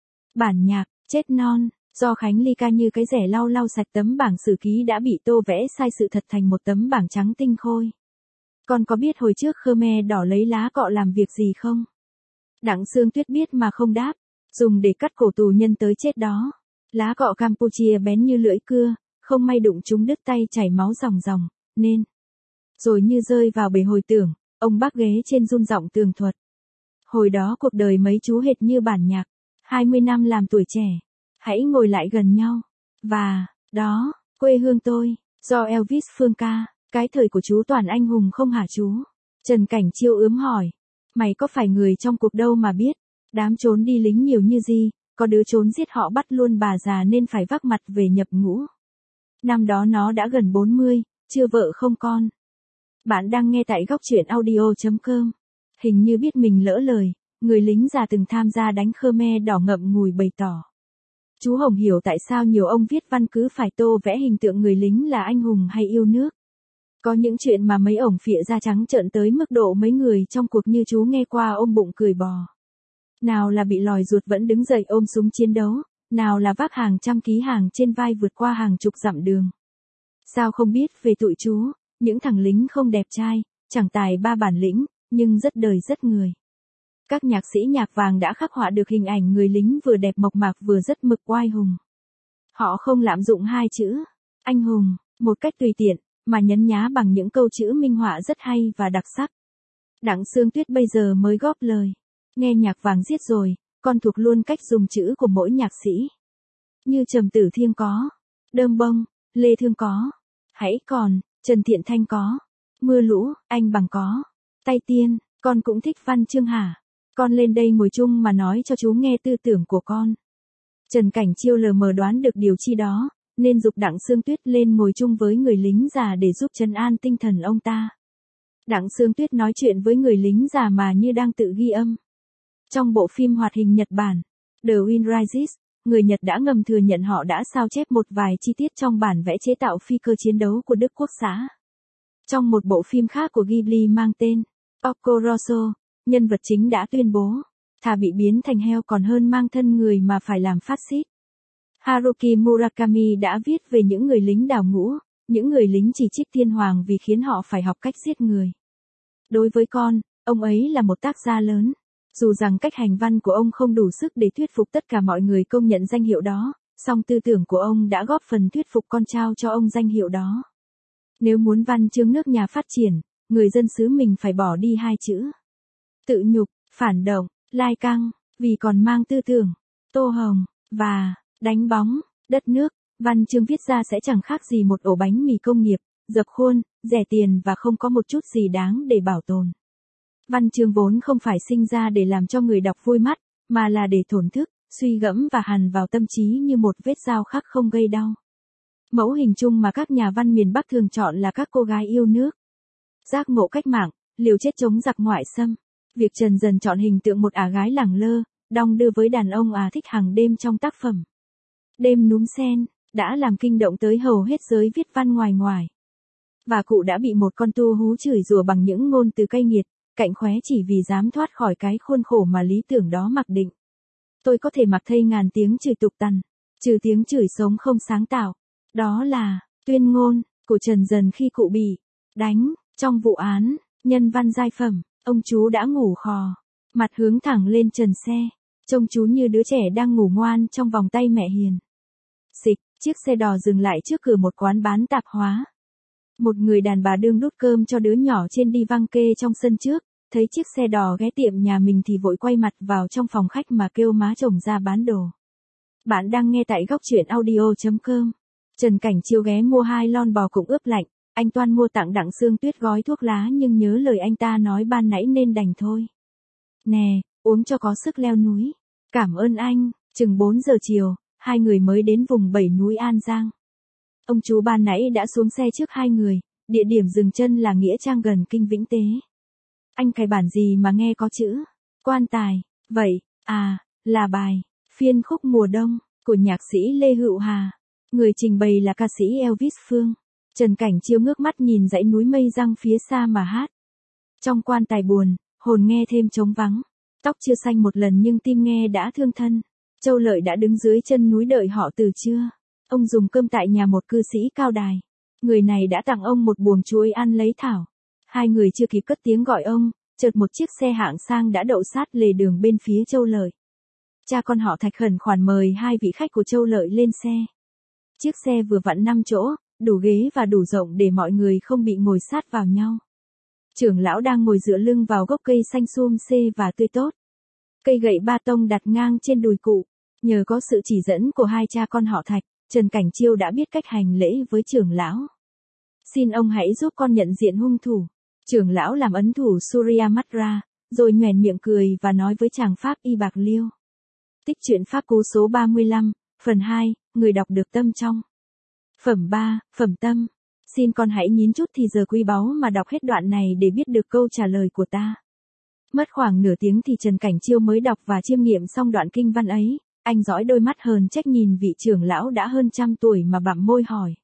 Bản nhạc, chết non, do Khánh Ly ca như cái rẻ lau lau sạch tấm bảng sử ký đã bị tô vẽ sai sự thật thành một tấm bảng trắng tinh khôi. Con có biết hồi trước Khmer đỏ lấy lá cọ làm việc gì không? Đặng Sương Tuyết biết mà không đáp, dùng để cắt cổ tù nhân tới chết đó. Lá cọ Campuchia bén như lưỡi cưa, không may đụng trúng đứt tay chảy máu ròng ròng, nên. Rồi như rơi vào bể hồi tưởng, ông bác ghế trên run giọng tường thuật. Hồi đó cuộc đời mấy chú hệt như bản nhạc. hai mươi năm làm tuổi trẻ. Hãy ngồi lại gần nhau. Và, đó, quê hương tôi, do Elvis Phương ca. Cái thời của chú toàn anh hùng không hả chú? Trần Cảnh Chiêu ướm hỏi. Mày có phải người trong cuộc đâu mà biết. Đám trốn đi lính nhiều như gì, có đứa trốn giết họ bắt luôn bà già nên phải vác mặt về nhập ngũ. Năm đó nó đã gần bốn mươi, chưa vợ không con. Bạn đang nghe tại góc truyện audio chấm com. Hình như biết mình lỡ lời, người lính già từng tham gia đánh Khmer Đỏ ngậm ngùi bày tỏ. Chú Hồng hiểu tại sao nhiều ông viết văn cứ phải tô vẽ hình tượng người lính là anh hùng hay yêu nước. Có những chuyện mà mấy ổng phịa ra trắng trợn tới mức độ mấy người trong cuộc như chú nghe qua ôm bụng cười bò. Nào là bị lòi ruột vẫn đứng dậy ôm súng chiến đấu, nào là vác hàng trăm ký hàng trên vai vượt qua hàng chục dặm đường. Sao không biết về tụi chú, những thằng lính không đẹp trai, chẳng tài ba bản lĩnh, nhưng rất đời rất người. Các nhạc sĩ nhạc vàng đã khắc họa được hình ảnh người lính vừa đẹp mộc mạc vừa rất mực oai hùng. Họ không lạm dụng hai chữ, anh hùng, một cách tùy tiện, mà nhấn nhá bằng những câu chữ minh họa rất hay và đặc sắc. Đặng Sương Tuyết bây giờ mới góp lời. Nghe nhạc vàng giết rồi, con thuộc luôn cách dùng chữ của mỗi nhạc sĩ. Như Trầm Tử Thiêng có, Đơm Bông, Lê Thương có, Hãy Còn, Trần Thiện Thanh có, Mưa Lũ, Anh Bằng có, Tay Tiên, con cũng thích văn chương hả? Con lên đây ngồi chung mà nói cho chú nghe tư tưởng của con. Trần Cảnh Chiêu lờ mờ đoán được điều chi đó, nên giục Đặng Sương Tuyết lên ngồi chung với người lính già để giúp trấn an tinh thần ông ta. Đặng Sương Tuyết nói chuyện với người lính già mà như đang tự ghi âm. Trong bộ phim hoạt hình Nhật Bản, The Wind Rises, người Nhật đã ngầm thừa nhận họ đã sao chép một vài chi tiết trong bản vẽ chế tạo phi cơ chiến đấu của Đức Quốc xã. Trong một bộ phim khác của Ghibli mang tên Porco Rosso, nhân vật chính đã tuyên bố, thà bị biến thành heo còn hơn mang thân người mà phải làm phát xít. Haruki Murakami đã viết về những người lính đào ngũ, những người lính chỉ trích thiên hoàng vì khiến họ phải học cách giết người. Đối với con, ông ấy là một tác gia lớn. Dù rằng cách hành văn của ông không đủ sức để thuyết phục tất cả mọi người công nhận danh hiệu đó, song tư tưởng của ông đã góp phần thuyết phục con trao cho ông danh hiệu đó. Nếu muốn văn chương nước nhà phát triển, người dân xứ mình phải bỏ đi hai chữ. Tự nhục, phản động, lai căng, vì còn mang tư tưởng, tô hồng, và, đánh bóng, đất nước, văn chương viết ra sẽ chẳng khác gì một ổ bánh mì công nghiệp, dập khuôn, rẻ tiền và không có một chút gì đáng để bảo tồn. Văn chương vốn không phải sinh ra để làm cho người đọc vui mắt, mà là để thổn thức, suy gẫm và hằn vào tâm trí như một vết dao khắc không gây đau. Mẫu hình chung mà các nhà văn miền Bắc thường chọn là các cô gái yêu nước. Giác ngộ cách mạng, liều chết chống giặc ngoại xâm. Việc Trần Dần chọn hình tượng một ả gái lẳng lơ, đong đưa với đàn ông à thích hàng đêm trong tác phẩm Đêm Núm Sen, đã làm kinh động tới hầu hết giới viết văn ngoài ngoài. Và cụ đã bị một con tu hú chửi rủa bằng những ngôn từ cay nghiệt, cạnh khóe chỉ vì dám thoát khỏi cái khuôn khổ mà lý tưởng đó mặc định. Tôi có thể mặc thây ngàn tiếng chửi tục tằn, trừ tiếng chửi sống không sáng tạo. Đó là tuyên ngôn của Trần Dần khi cụ bị đánh trong vụ án Nhân Văn Giai Phẩm. Ông chú đã ngủ khò, mặt hướng thẳng lên trần xe, trông chú như đứa trẻ đang ngủ ngoan trong vòng tay mẹ hiền. Xịch, chiếc xe đò dừng lại trước cửa một quán bán tạp hóa. Một người đàn bà đương đút cơm cho đứa nhỏ trên đi văng kê trong sân trước, thấy chiếc xe đò ghé tiệm nhà mình thì vội quay mặt vào trong phòng khách mà kêu má chồng ra bán đồ. Bạn đang nghe tại góc truyện audio chấm com. Trần Cảnh Chiêu ghé mua hai lon bò cụng ướp lạnh, anh Toan mua tặng Đặng Sương Tuyết gói thuốc lá nhưng nhớ lời anh ta nói ban nãy nên đành thôi. Nè, uống cho có sức leo núi. Cảm ơn anh. Chừng bốn giờ chiều, hai người mới đến vùng bảy núi An Giang. Ông chú ban nãy đã xuống xe trước hai người, địa điểm dừng chân là nghĩa trang gần Kinh Vĩnh Tế. Anh cài bản gì mà nghe có chữ Quan Tài, vậy, à, là bài Phiên khúc mùa đông của nhạc sĩ Lê Hữu Hà. Người trình bày là ca sĩ Elvis Phương. Trần Cảnh Chiêu ngước mắt nhìn dãy núi mây răng phía xa mà hát. Trong quan tài buồn, hồn nghe thêm trống vắng. Tóc chưa xanh một lần nhưng tim nghe đã thương thân. Châu Lợi đã đứng dưới chân núi đợi họ từ trưa. Ông dùng cơm tại nhà một cư sĩ cao đài. Người này đã tặng ông một buồng chuối ăn lấy thảo. Hai người chưa kịp cất tiếng gọi ông, chợt một chiếc xe hạng sang đã đậu sát lề đường bên phía Châu Lợi. Cha con họ Thạch khẩn khoản mời hai vị khách của Châu Lợi lên xe. Chiếc xe vừa vặn năm chỗ, đủ ghế và đủ rộng để mọi người không bị ngồi sát vào nhau. Trưởng lão đang ngồi dựa lưng vào gốc cây xanh sum xê và tươi tốt, Cây gậy ba tông đặt ngang trên đùi cụ. Nhờ có sự chỉ dẫn của hai cha con họ Thạch, Trần Cảnh Chiêu đã biết cách hành lễ với trưởng lão. Xin ông hãy giúp con nhận diện hung thủ. Trưởng lão làm ấn thủ Surya Matra, rồi nhoẻn miệng cười và nói với chàng Pháp Y Bạc Liêu. Tích truyện Pháp Cú số ba mươi lăm, phần hai, người đọc được tâm trong. Phẩm ba, Phẩm Tâm. Xin con hãy nhín chút thì giờ quý báu mà đọc hết đoạn này để biết được câu trả lời của ta. Mất khoảng nửa tiếng thì Trần Cảnh Chiêu mới đọc và chiêm nghiệm xong đoạn kinh văn ấy. Anh dõi đôi mắt hờn trách nhìn vị trưởng lão đã hơn trăm tuổi mà bặm môi hỏi.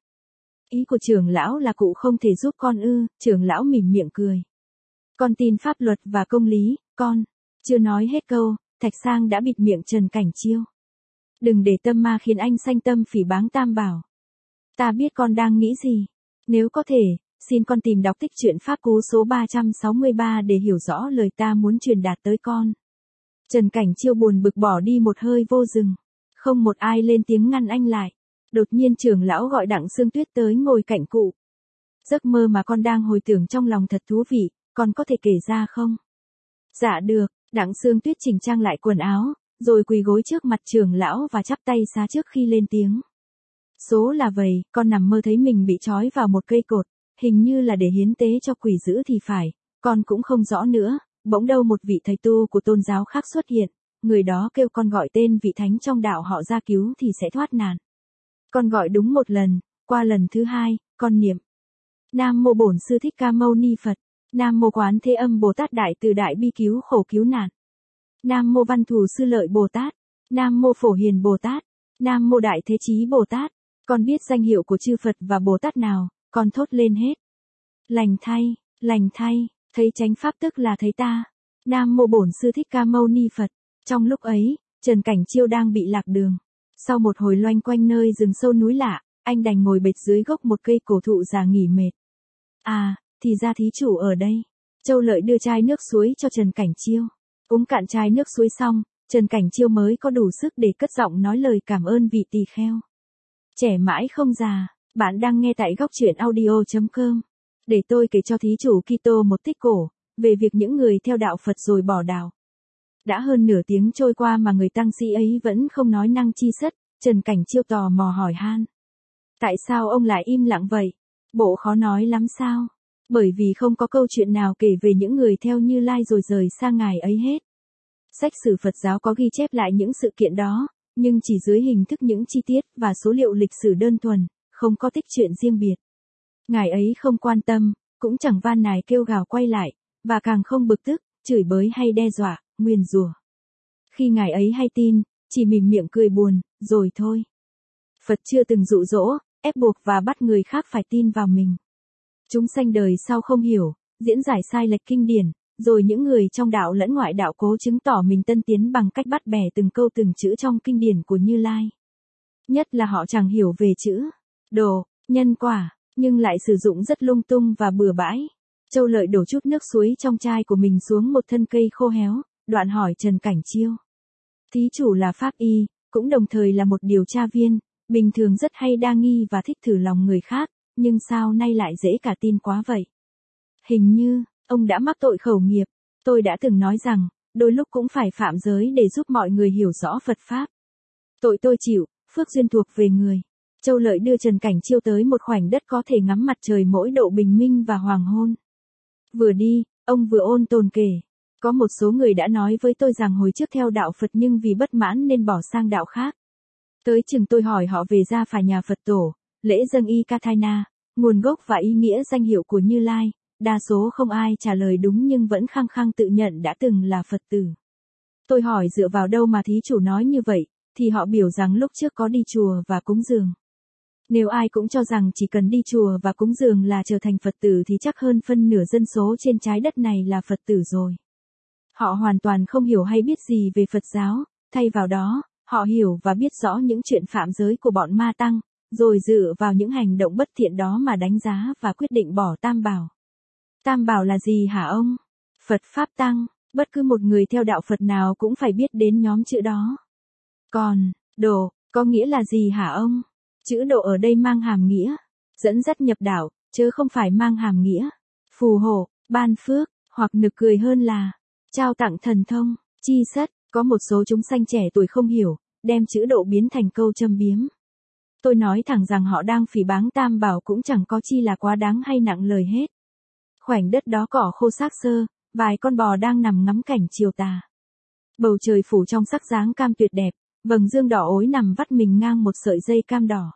Ý của trưởng lão là cụ không thể giúp con ư? Trưởng lão mỉm miệng cười. Con tin pháp luật và công lý, con. Chưa nói hết câu, Thạch Sang đã bịt miệng Trần Cảnh Chiêu. Đừng để tâm ma khiến anh sanh tâm phỉ báng Tam Bảo. Ta biết con đang nghĩ gì. Nếu có thể, xin con tìm đọc tích truyện Pháp Cú số ba trăm sáu mươi ba để hiểu rõ lời ta muốn truyền đạt tới con. Trần Cảnh Chiêu buồn bực bỏ đi một hơi vô dừng. Không một ai lên tiếng ngăn anh lại. Đột nhiên trưởng lão gọi Đặng Sương Tuyết tới ngồi cạnh cụ. Giấc mơ mà con đang hồi tưởng trong lòng thật thú vị, con có thể kể ra không? Dạ được. Đặng Sương Tuyết chỉnh trang lại quần áo, rồi quỳ gối trước mặt trưởng lão và chắp tay xá trước khi lên tiếng. Số là vậy, con nằm mơ thấy mình bị trói vào một cây cột, hình như là để hiến tế cho quỷ dữ thì phải, con cũng không rõ nữa, bỗng đâu một vị thầy tu của tôn giáo khác xuất hiện, người đó kêu con gọi tên vị thánh trong đạo họ ra cứu thì sẽ thoát nạn. Con gọi đúng một lần, qua lần thứ hai, con niệm. Nam mô Bổn Sư Thích Ca Mâu Ni Phật, Nam mô Quán Thế Âm Bồ Tát Đại Từ Đại Bi Cứu Khổ Cứu Nạn. Nam mô Văn Thù Sư Lợi Bồ Tát, Nam mô Phổ Hiền Bồ Tát, Nam mô Đại Thế Chí Bồ Tát. Con biết danh hiệu của chư Phật và Bồ Tát nào, con thốt lên hết. Lành thay, lành thay, thấy chánh pháp tức là thấy ta. Nam mô Bổn Sư Thích Ca Mâu Ni Phật. Trong lúc ấy, Trần Cảnh Chiêu đang bị lạc đường. Sau một hồi loanh quanh nơi rừng sâu núi lạ, anh đành ngồi bệt dưới gốc một cây cổ thụ già nghỉ mệt. À, thì ra thí chủ ở đây. Châu Lợi đưa chai nước suối cho Trần Cảnh Chiêu. Uống cạn chai nước suối xong, Trần Cảnh Chiêu mới có đủ sức để cất giọng nói lời cảm ơn vị tỳ kheo. Trẻ mãi không già, bạn đang nghe tại góc truyện audio chấm com. Để tôi kể cho thí chủ Kitô một tích cổ, về việc những người theo đạo Phật rồi bỏ đạo. Đã hơn nửa tiếng trôi qua mà người tăng sĩ ấy vẫn không nói năng chi sất, Trần Cảnh Chiêu tò mò hỏi han. Tại sao ông lại im lặng vậy? Bộ khó nói lắm sao? Bởi vì không có câu chuyện nào kể về những người theo Như Lai rồi rời xa ngài ấy hết. Sách sử Phật giáo có ghi chép lại những sự kiện đó, nhưng chỉ dưới hình thức những chi tiết và số liệu lịch sử đơn thuần, không có tích truyện riêng biệt. Ngài ấy không quan tâm, cũng chẳng van nài kêu gào quay lại, và càng không bực tức, chửi bới hay đe dọa, nguyền rủa. Khi ngài ấy hay tin, chỉ mỉm miệng cười buồn, rồi thôi. Phật chưa từng dụ dỗ, ép buộc và bắt người khác phải tin vào mình. Chúng sanh đời sau không hiểu, diễn giải sai lệch kinh điển, rồi những người trong đạo lẫn ngoại đạo cố chứng tỏ mình tân tiến bằng cách bắt bẻ từng câu từng chữ trong kinh điển của Như Lai. Nhất là họ chẳng hiểu về chữ đồ, nhân quả, nhưng lại sử dụng rất lung tung và bừa bãi. Châu Lợi đổ chút nước suối trong chai của mình xuống một thân cây khô héo, đoạn hỏi Trần Cảnh Chiêu. Thí chủ là pháp y, cũng đồng thời là một điều tra viên, bình thường rất hay đa nghi và thích thử lòng người khác, nhưng sao nay lại dễ cả tin quá vậy? Hình như, ông đã mắc tội khẩu nghiệp. Tôi đã từng nói rằng, đôi lúc cũng phải phạm giới để giúp mọi người hiểu rõ Phật Pháp. Tội tôi chịu, phước duyên thuộc về người. Châu Lợi đưa Trần Cảnh Chiêu tới một khoảnh đất có thể ngắm mặt trời mỗi độ bình minh và hoàng hôn. Vừa đi, ông vừa ôn tồn kể. Có một số người đã nói với tôi rằng hồi trước theo đạo Phật nhưng vì bất mãn nên bỏ sang đạo khác. Tới chừng tôi hỏi họ về gia phả nhà Phật tổ, lễ dâng y Kathaina, nguồn gốc và ý nghĩa danh hiệu của Như Lai. Đa số không ai trả lời đúng nhưng vẫn khăng khăng tự nhận đã từng là Phật tử. Tôi hỏi dựa vào đâu mà thí chủ nói như vậy, thì họ biểu rằng lúc trước có đi chùa và cúng dường. Nếu ai cũng cho rằng chỉ cần đi chùa và cúng dường là trở thành Phật tử thì chắc hơn phân nửa dân số trên trái đất này là Phật tử rồi. Họ hoàn toàn không hiểu hay biết gì về Phật giáo, thay vào đó, họ hiểu và biết rõ những chuyện phạm giới của bọn ma tăng, rồi dựa vào những hành động bất thiện đó mà đánh giá và quyết định bỏ Tam Bảo. Tam Bảo là gì hả ông? Phật Pháp Tăng, bất cứ một người theo đạo Phật nào cũng phải biết đến nhóm chữ đó. Còn, đồ, có nghĩa là gì hả ông? Chữ độ ở đây mang hàm nghĩa, dẫn dắt nhập đạo, chứ không phải mang hàm nghĩa, phù hộ, ban phước, hoặc nực cười hơn là, trao tặng thần thông, chi sất, Có một số chúng sanh trẻ tuổi không hiểu, đem chữ độ biến thành câu châm biếm. Tôi nói thẳng rằng họ đang phỉ báng Tam Bảo cũng chẳng có chi là quá đáng hay nặng lời hết. Khoảnh đất đó cỏ khô xác xơ, vài con bò đang nằm ngắm cảnh chiều tà. Bầu trời phủ trong sắc dáng cam tuyệt đẹp, vầng dương đỏ ối nằm vắt mình ngang một sợi dây cam đỏ.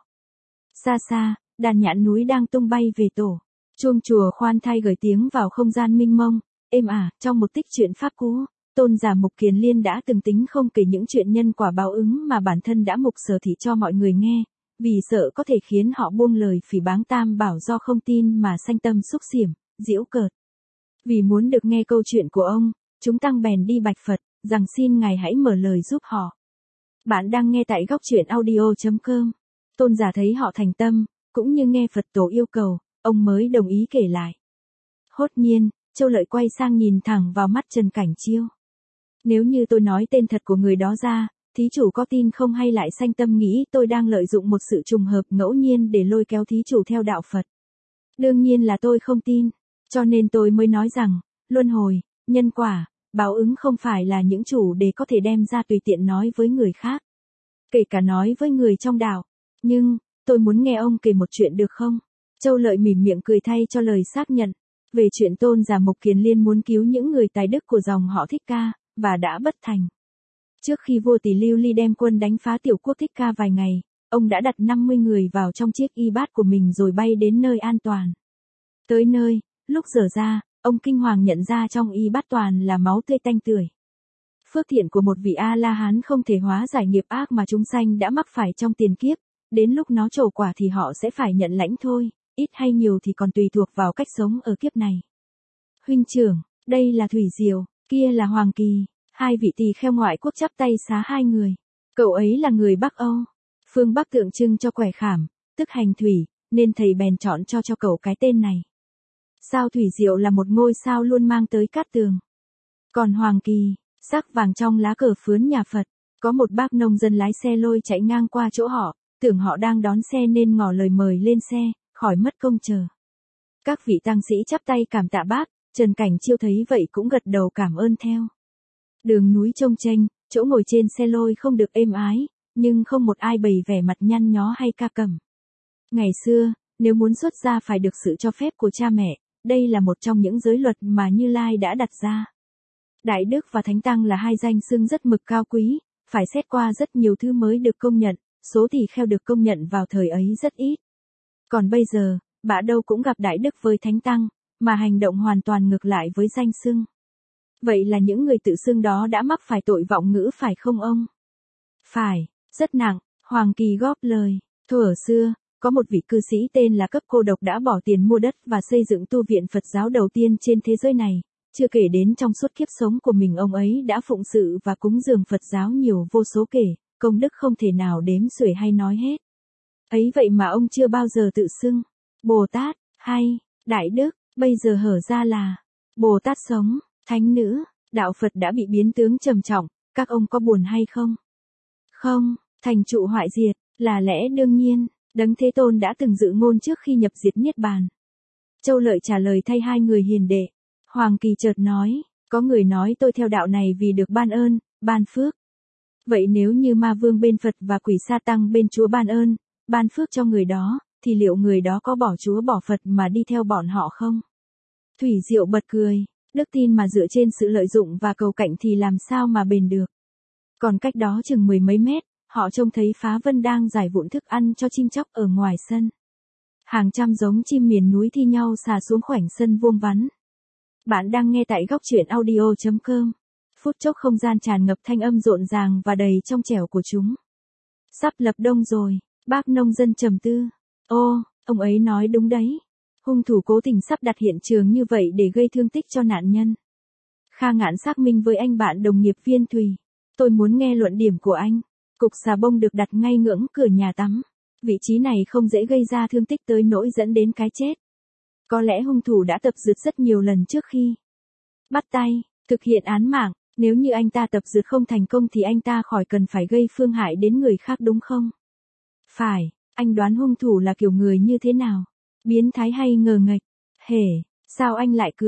Xa xa, đàn nhạn núi đang tung bay về tổ. Chuông chùa khoan thai gửi tiếng vào không gian minh mông, êm ả, trong một tích truyện pháp cũ, Tôn giả Mục Kiền Liên đã từng tính không kể những chuyện nhân quả báo ứng mà bản thân đã mục sở thị cho mọi người nghe, vì sợ có thể khiến họ buông lời phỉ báng Tam Bảo do không tin mà sanh tâm xúc xiểm, giễu cợt. Vì muốn được nghe câu chuyện của ông, chúng tăng bèn đi bạch Phật, rằng xin Ngài hãy mở lời giúp họ. Bạn đang nghe tại góc truyện audio.com. Tôn giả thấy họ thành tâm, cũng như nghe Phật tổ yêu cầu, ông mới đồng ý kể lại. Hốt nhiên, Châu Lợi quay sang nhìn thẳng vào mắt Trần Cảnh Chiêu. Nếu như tôi nói tên thật của người đó ra, thí chủ có tin không hay lại sanh tâm nghĩ tôi đang lợi dụng một sự trùng hợp ngẫu nhiên để lôi kéo thí chủ theo đạo Phật? Đương nhiên là tôi không tin, cho nên tôi mới nói rằng, luân hồi, nhân quả, báo ứng không phải là những chủ đề có thể đem ra tùy tiện nói với người khác. Kể cả nói với người trong đạo. Nhưng, tôi muốn nghe ông kể một chuyện được không? Châu Lợi mỉm miệng cười thay cho lời xác nhận. Về chuyện Tôn giả Mục Kiền Liên muốn cứu những người tài đức của dòng họ Thích Ca, và đã bất thành. Trước khi vua Tỷ Lưu Ly đem quân đánh phá tiểu quốc Thích Ca vài ngày, ông đã đặt năm mươi người vào trong chiếc y bát của mình rồi bay đến nơi an toàn. Tới nơi, lúc dở ra, ông kinh hoàng nhận ra trong y bát toàn là máu tươi tanh tưởi. Phước thiện của một vị A-la-hán không thể hóa giải nghiệp ác mà chúng sanh đã mắc phải trong tiền kiếp, đến lúc nó trổ quả thì họ sẽ phải nhận lãnh thôi, ít hay nhiều thì còn tùy thuộc vào cách sống ở kiếp này. Huynh trưởng, đây là Thủy Diệu, kia là Hoàng Kỳ, hai vị tỳ kheo ngoại quốc chắp tay xá hai người. Cậu ấy là người Bắc Âu, phương Bắc tượng trưng cho quẻ khảm, tức hành thủy, nên thầy bèn chọn cho cho cậu cái tên này. Sao Thủy Diệu là một ngôi sao luôn mang tới cát tường. Còn Hoàng Kỳ, sắc vàng trong lá cờ phướn nhà Phật, có một bác nông dân lái xe lôi chạy ngang qua chỗ họ, tưởng họ đang đón xe nên ngỏ lời mời lên xe, khỏi mất công chờ. Các vị tăng sĩ chắp tay cảm tạ bác, Trần Cảnh Chiêu thấy vậy cũng gật đầu cảm ơn theo. Đường núi trông chênh, chỗ ngồi trên xe lôi không được êm ái, nhưng không một ai bày vẻ mặt nhăn nhó hay ca cẩm. Ngày xưa, nếu muốn xuất gia phải được sự cho phép của cha mẹ, đây là một trong những giới luật mà Như Lai đã đặt ra. Đại Đức và Thánh Tăng là hai danh xưng rất mực cao quý, phải xét qua rất nhiều thứ mới được công nhận, số tỳ kheo được công nhận vào thời ấy rất ít. Còn bây giờ, bả đâu cũng gặp Đại Đức với Thánh Tăng, mà hành động hoàn toàn ngược lại với danh xưng. Vậy là những người tự xưng đó đã mắc phải tội vọng ngữ phải không ông? Phải, rất nặng. Hoàng Kỳ góp lời. Thuở xưa, có một vị cư sĩ tên là Cấp Cô Độc đã bỏ tiền mua đất và xây dựng tu viện Phật giáo đầu tiên trên thế giới này. Chưa kể đến trong suốt kiếp sống của mình ông ấy đã phụng sự và cúng dường Phật giáo nhiều vô số kể, công đức không thể nào đếm xuể hay nói hết. Ấy vậy mà ông chưa bao giờ tự xưng Bồ Tát hay Đại Đức, bây giờ hở ra là Bồ Tát sống, Thánh Nữ, đạo Phật đã bị biến tướng trầm trọng, các ông có buồn hay không? Không, thành trụ hoại diệt, là lẽ đương nhiên, Đấng Thế Tôn đã từng dự ngôn trước khi nhập diệt niết bàn. Châu Lợi trả lời thay hai người hiền đệ. Hoàng Kỳ chợt nói, có người nói tôi theo đạo này vì được ban ơn, ban phước. Vậy nếu như ma vương bên Phật và quỷ sa tăng bên Chúa ban ơn, ban phước cho người đó, thì liệu người đó có bỏ Chúa bỏ Phật mà đi theo bọn họ không? Thủy Diệu bật cười, đức tin mà dựa trên sự lợi dụng và cầu cạnh thì làm sao mà bền được. Còn cách đó chừng mười mấy mét, họ trông thấy Phá Vân đang giải vụn thức ăn cho chim chóc ở ngoài sân. Hàng trăm giống chim miền núi thi nhau xà xuống khoảnh sân vuông vắn. Bạn đang nghe tại góc truyện audio.com. Phút chốc không gian tràn ngập thanh âm rộn ràng và đầy trong trẻo của chúng. Sắp lập đông rồi, bác nông dân trầm tư. Ô, ông ấy nói đúng đấy. Hung thủ cố tình sắp đặt hiện trường như vậy để gây thương tích cho nạn nhân. Kha Ngạn xác minh với anh bạn đồng nghiệp Viên Thùy. Tôi muốn nghe luận điểm của anh. Cục xà bông được đặt ngay ngưỡng cửa nhà tắm. Vị trí này không dễ gây ra thương tích tới nỗi dẫn đến cái chết. Có lẽ hung thủ đã tập dượt rất nhiều lần trước khi bắt tay, thực hiện án mạng. Nếu như anh ta tập dượt không thành công thì anh ta khỏi cần phải gây phương hại đến người khác đúng không? Phải, anh đoán hung thủ là kiểu người như thế nào? Biến thái hay ngờ nghệch? Hề, sao anh lại cười?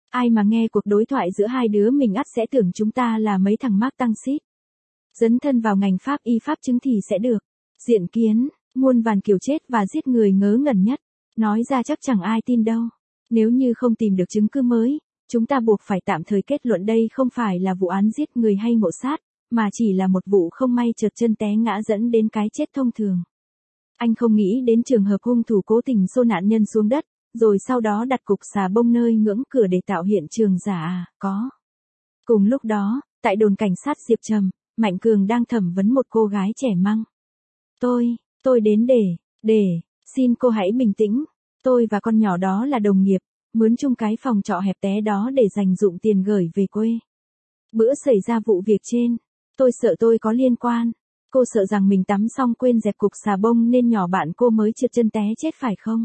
Ai mà nghe cuộc đối thoại giữa hai đứa mình ắt sẽ tưởng chúng ta là mấy thằng mác tăng xít. Dấn thân vào ngành pháp y pháp chứng thì sẽ được. Diện kiến, muôn vàn kiểu chết và giết người ngớ ngẩn nhất. Nói ra chắc chẳng ai tin đâu. Nếu như không tìm được chứng cứ mới, chúng ta buộc phải tạm thời kết luận đây không phải là vụ án giết người hay ngộ sát, mà chỉ là một vụ không may trượt chân té ngã dẫn đến cái chết thông thường. Anh không nghĩ đến trường hợp hung thủ cố tình xô nạn nhân xuống đất, rồi sau đó đặt cục xà bông nơi ngưỡng cửa để tạo hiện trường giả à, có. Cùng lúc đó, tại đồn cảnh sát Diệp Trầm, Mạnh Cường đang thẩm vấn một cô gái trẻ măng. Tôi, tôi đến để, để, xin cô hãy bình tĩnh. Tôi và con nhỏ đó là đồng nghiệp, mướn chung cái phòng trọ hẹp té đó để dành dụm tiền gửi về quê. Bữa xảy ra vụ việc trên, tôi sợ tôi có liên quan. Cô sợ rằng mình tắm xong quên dẹp cục xà bông nên nhỏ bạn cô mới trượt chân té chết phải không?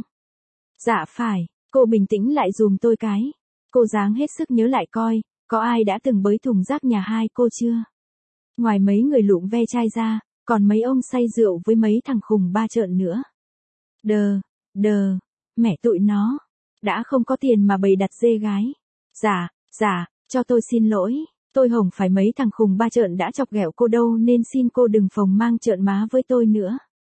Dạ phải, cô bình tĩnh lại dùm tôi cái. Cô dáng hết sức nhớ lại coi, có ai đã từng bới thùng rác nhà hai cô chưa? Ngoài mấy người lụm ve chai ra, còn mấy ông say rượu với mấy thằng khùng ba trợn nữa. Đờ, đờ, mẹ tụi nó, đã không có tiền mà bày đặt dê gái. Dạ, dạ, cho tôi xin lỗi, tôi hổng phải mấy thằng khùng ba trợn đã chọc ghẹo cô đâu nên xin cô đừng phồng mang trợn má với tôi nữa.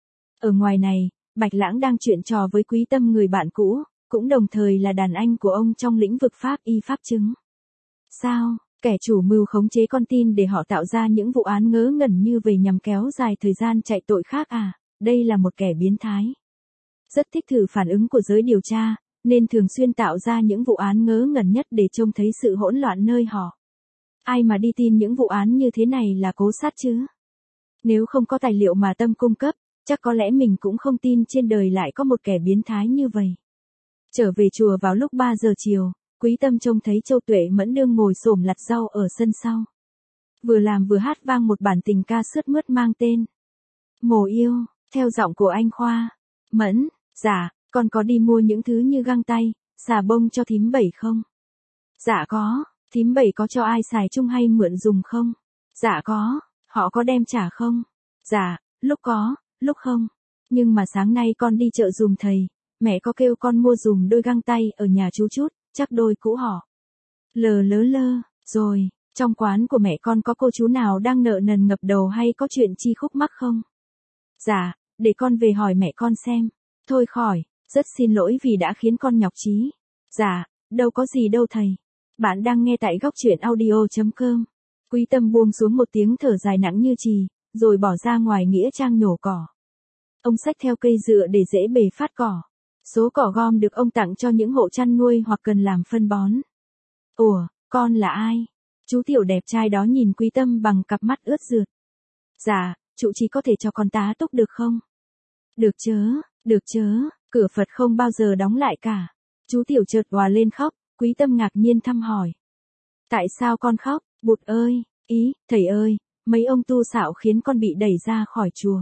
Ở ngoài này, Bạch Lãng đang chuyện trò với Quý Tâm người bạn cũ, cũng đồng thời là đàn anh của ông trong lĩnh vực pháp y pháp chứng. Sao, kẻ chủ mưu khống chế con tin để họ tạo ra những vụ án ngớ ngẩn như vậy nhằm kéo dài thời gian chạy tội khác à, đây là một kẻ biến thái. Rất thích thử phản ứng của giới điều tra, nên thường xuyên tạo ra những vụ án ngớ ngẩn nhất để trông thấy sự hỗn loạn nơi họ. Ai mà đi tin những vụ án như thế này là cố sát chứ? Nếu không có tài liệu mà Tâm cung cấp, chắc có lẽ mình cũng không tin trên đời lại có một kẻ biến thái như vậy. Trở về chùa vào lúc ba giờ chiều, Quý Tâm trông thấy Châu Tuệ Mẫn đương ngồi xổm lặt rau ở sân sau. Vừa làm vừa hát vang một bản tình ca sướt mướt mang tên Mồ Yêu, theo giọng của anh Khoa. Mẫn, dạ, con có đi mua những thứ như găng tay, xà bông cho thím Bảy không? Dạ có, thím Bảy có cho ai xài chung hay mượn dùng không? Dạ có, họ có đem trả không? Dạ, lúc có, lúc không. Nhưng mà sáng nay con đi chợ dùm thầy, mẹ có kêu con mua dùm đôi găng tay ở nhà chú chút, chắc đôi cũ họ. Lờ lớ lơ, rồi, trong quán của mẹ con có cô chú nào đang nợ nần ngập đầu hay có chuyện chi khúc mắc không? Dạ, để con về hỏi mẹ con xem. Thôi khỏi, rất xin lỗi vì đã khiến con nhọc trí. Dạ, đâu có gì đâu thầy. Bạn đang nghe tại góc truyện audio.com. Quý Tâm buông xuống một tiếng thở dài nặng như chì, rồi bỏ ra ngoài nghĩa trang nhổ cỏ. Ông xách theo cây dựa để dễ bề phát cỏ. Số cỏ gom được ông tặng cho những hộ chăn nuôi hoặc cần làm phân bón. Ủa, con là ai? Chú tiểu đẹp trai đó nhìn Quý Tâm bằng cặp mắt ướt rượt. Dạ, chú chỉ có thể cho con tá túc được không? Được chớ, được chớ, cửa Phật không bao giờ đóng lại cả. Chú tiểu chợt òa lên khóc, Quý Tâm ngạc nhiên thăm hỏi. Tại sao con khóc, Bụt ơi, ý, thầy ơi, mấy ông tu xạo khiến con bị đẩy ra khỏi chùa.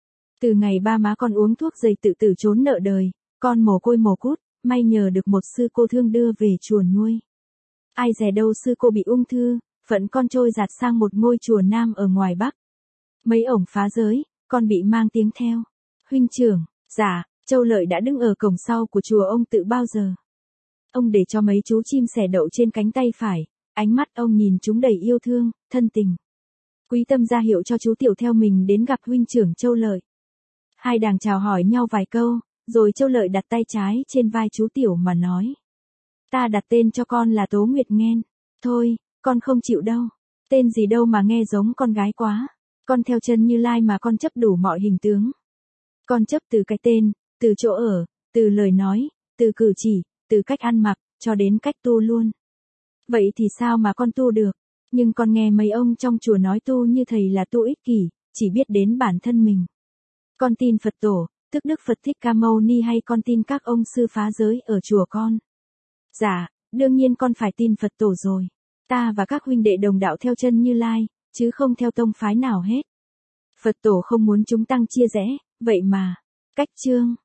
Từ ngày ba má con uống thuốc dày tự tử trốn nợ đời, con mồ côi mồ cút, may nhờ được một sư cô thương đưa về chùa nuôi. Ai dè đâu sư cô bị ung thư, phận con trôi giạt sang một ngôi chùa nam ở ngoài Bắc. Mấy ổng phá giới, con bị mang tiếng theo. Huynh trưởng, dạ, Châu Lợi đã đứng ở cổng sau của chùa ông tự bao giờ. Ông để cho mấy chú chim sẻ đậu trên cánh tay phải, ánh mắt ông nhìn chúng đầy yêu thương, thân tình. Quý Tâm ra hiệu cho chú tiểu theo mình đến gặp huynh trưởng Châu Lợi. Hai đàng chào hỏi nhau vài câu, rồi Châu Lợi đặt tay trái trên vai chú tiểu mà nói. Ta đặt tên cho con là Tố Nguyệt Nghen. Thôi, con không chịu đâu. Tên gì đâu mà nghe giống con gái quá. Con theo chân Như Lai mà con chấp đủ mọi hình tướng. Con chấp từ cái tên, từ chỗ ở, từ lời nói, từ cử chỉ, từ cách ăn mặc, cho đến cách tu luôn. Vậy thì sao mà con tu được? Nhưng con nghe mấy ông trong chùa nói tu như thầy là tu ích kỷ, chỉ biết đến bản thân mình. Con tin Phật tổ, tức Đức Phật Thích Ca Mâu Ni hay con tin các ông sư phá giới ở chùa con? Dạ, đương nhiên con phải tin Phật tổ rồi. Ta và các huynh đệ đồng đạo theo chân Như Lai, chứ không theo tông phái nào hết. Phật tổ không muốn chúng tăng chia rẽ, vậy mà. Cách chương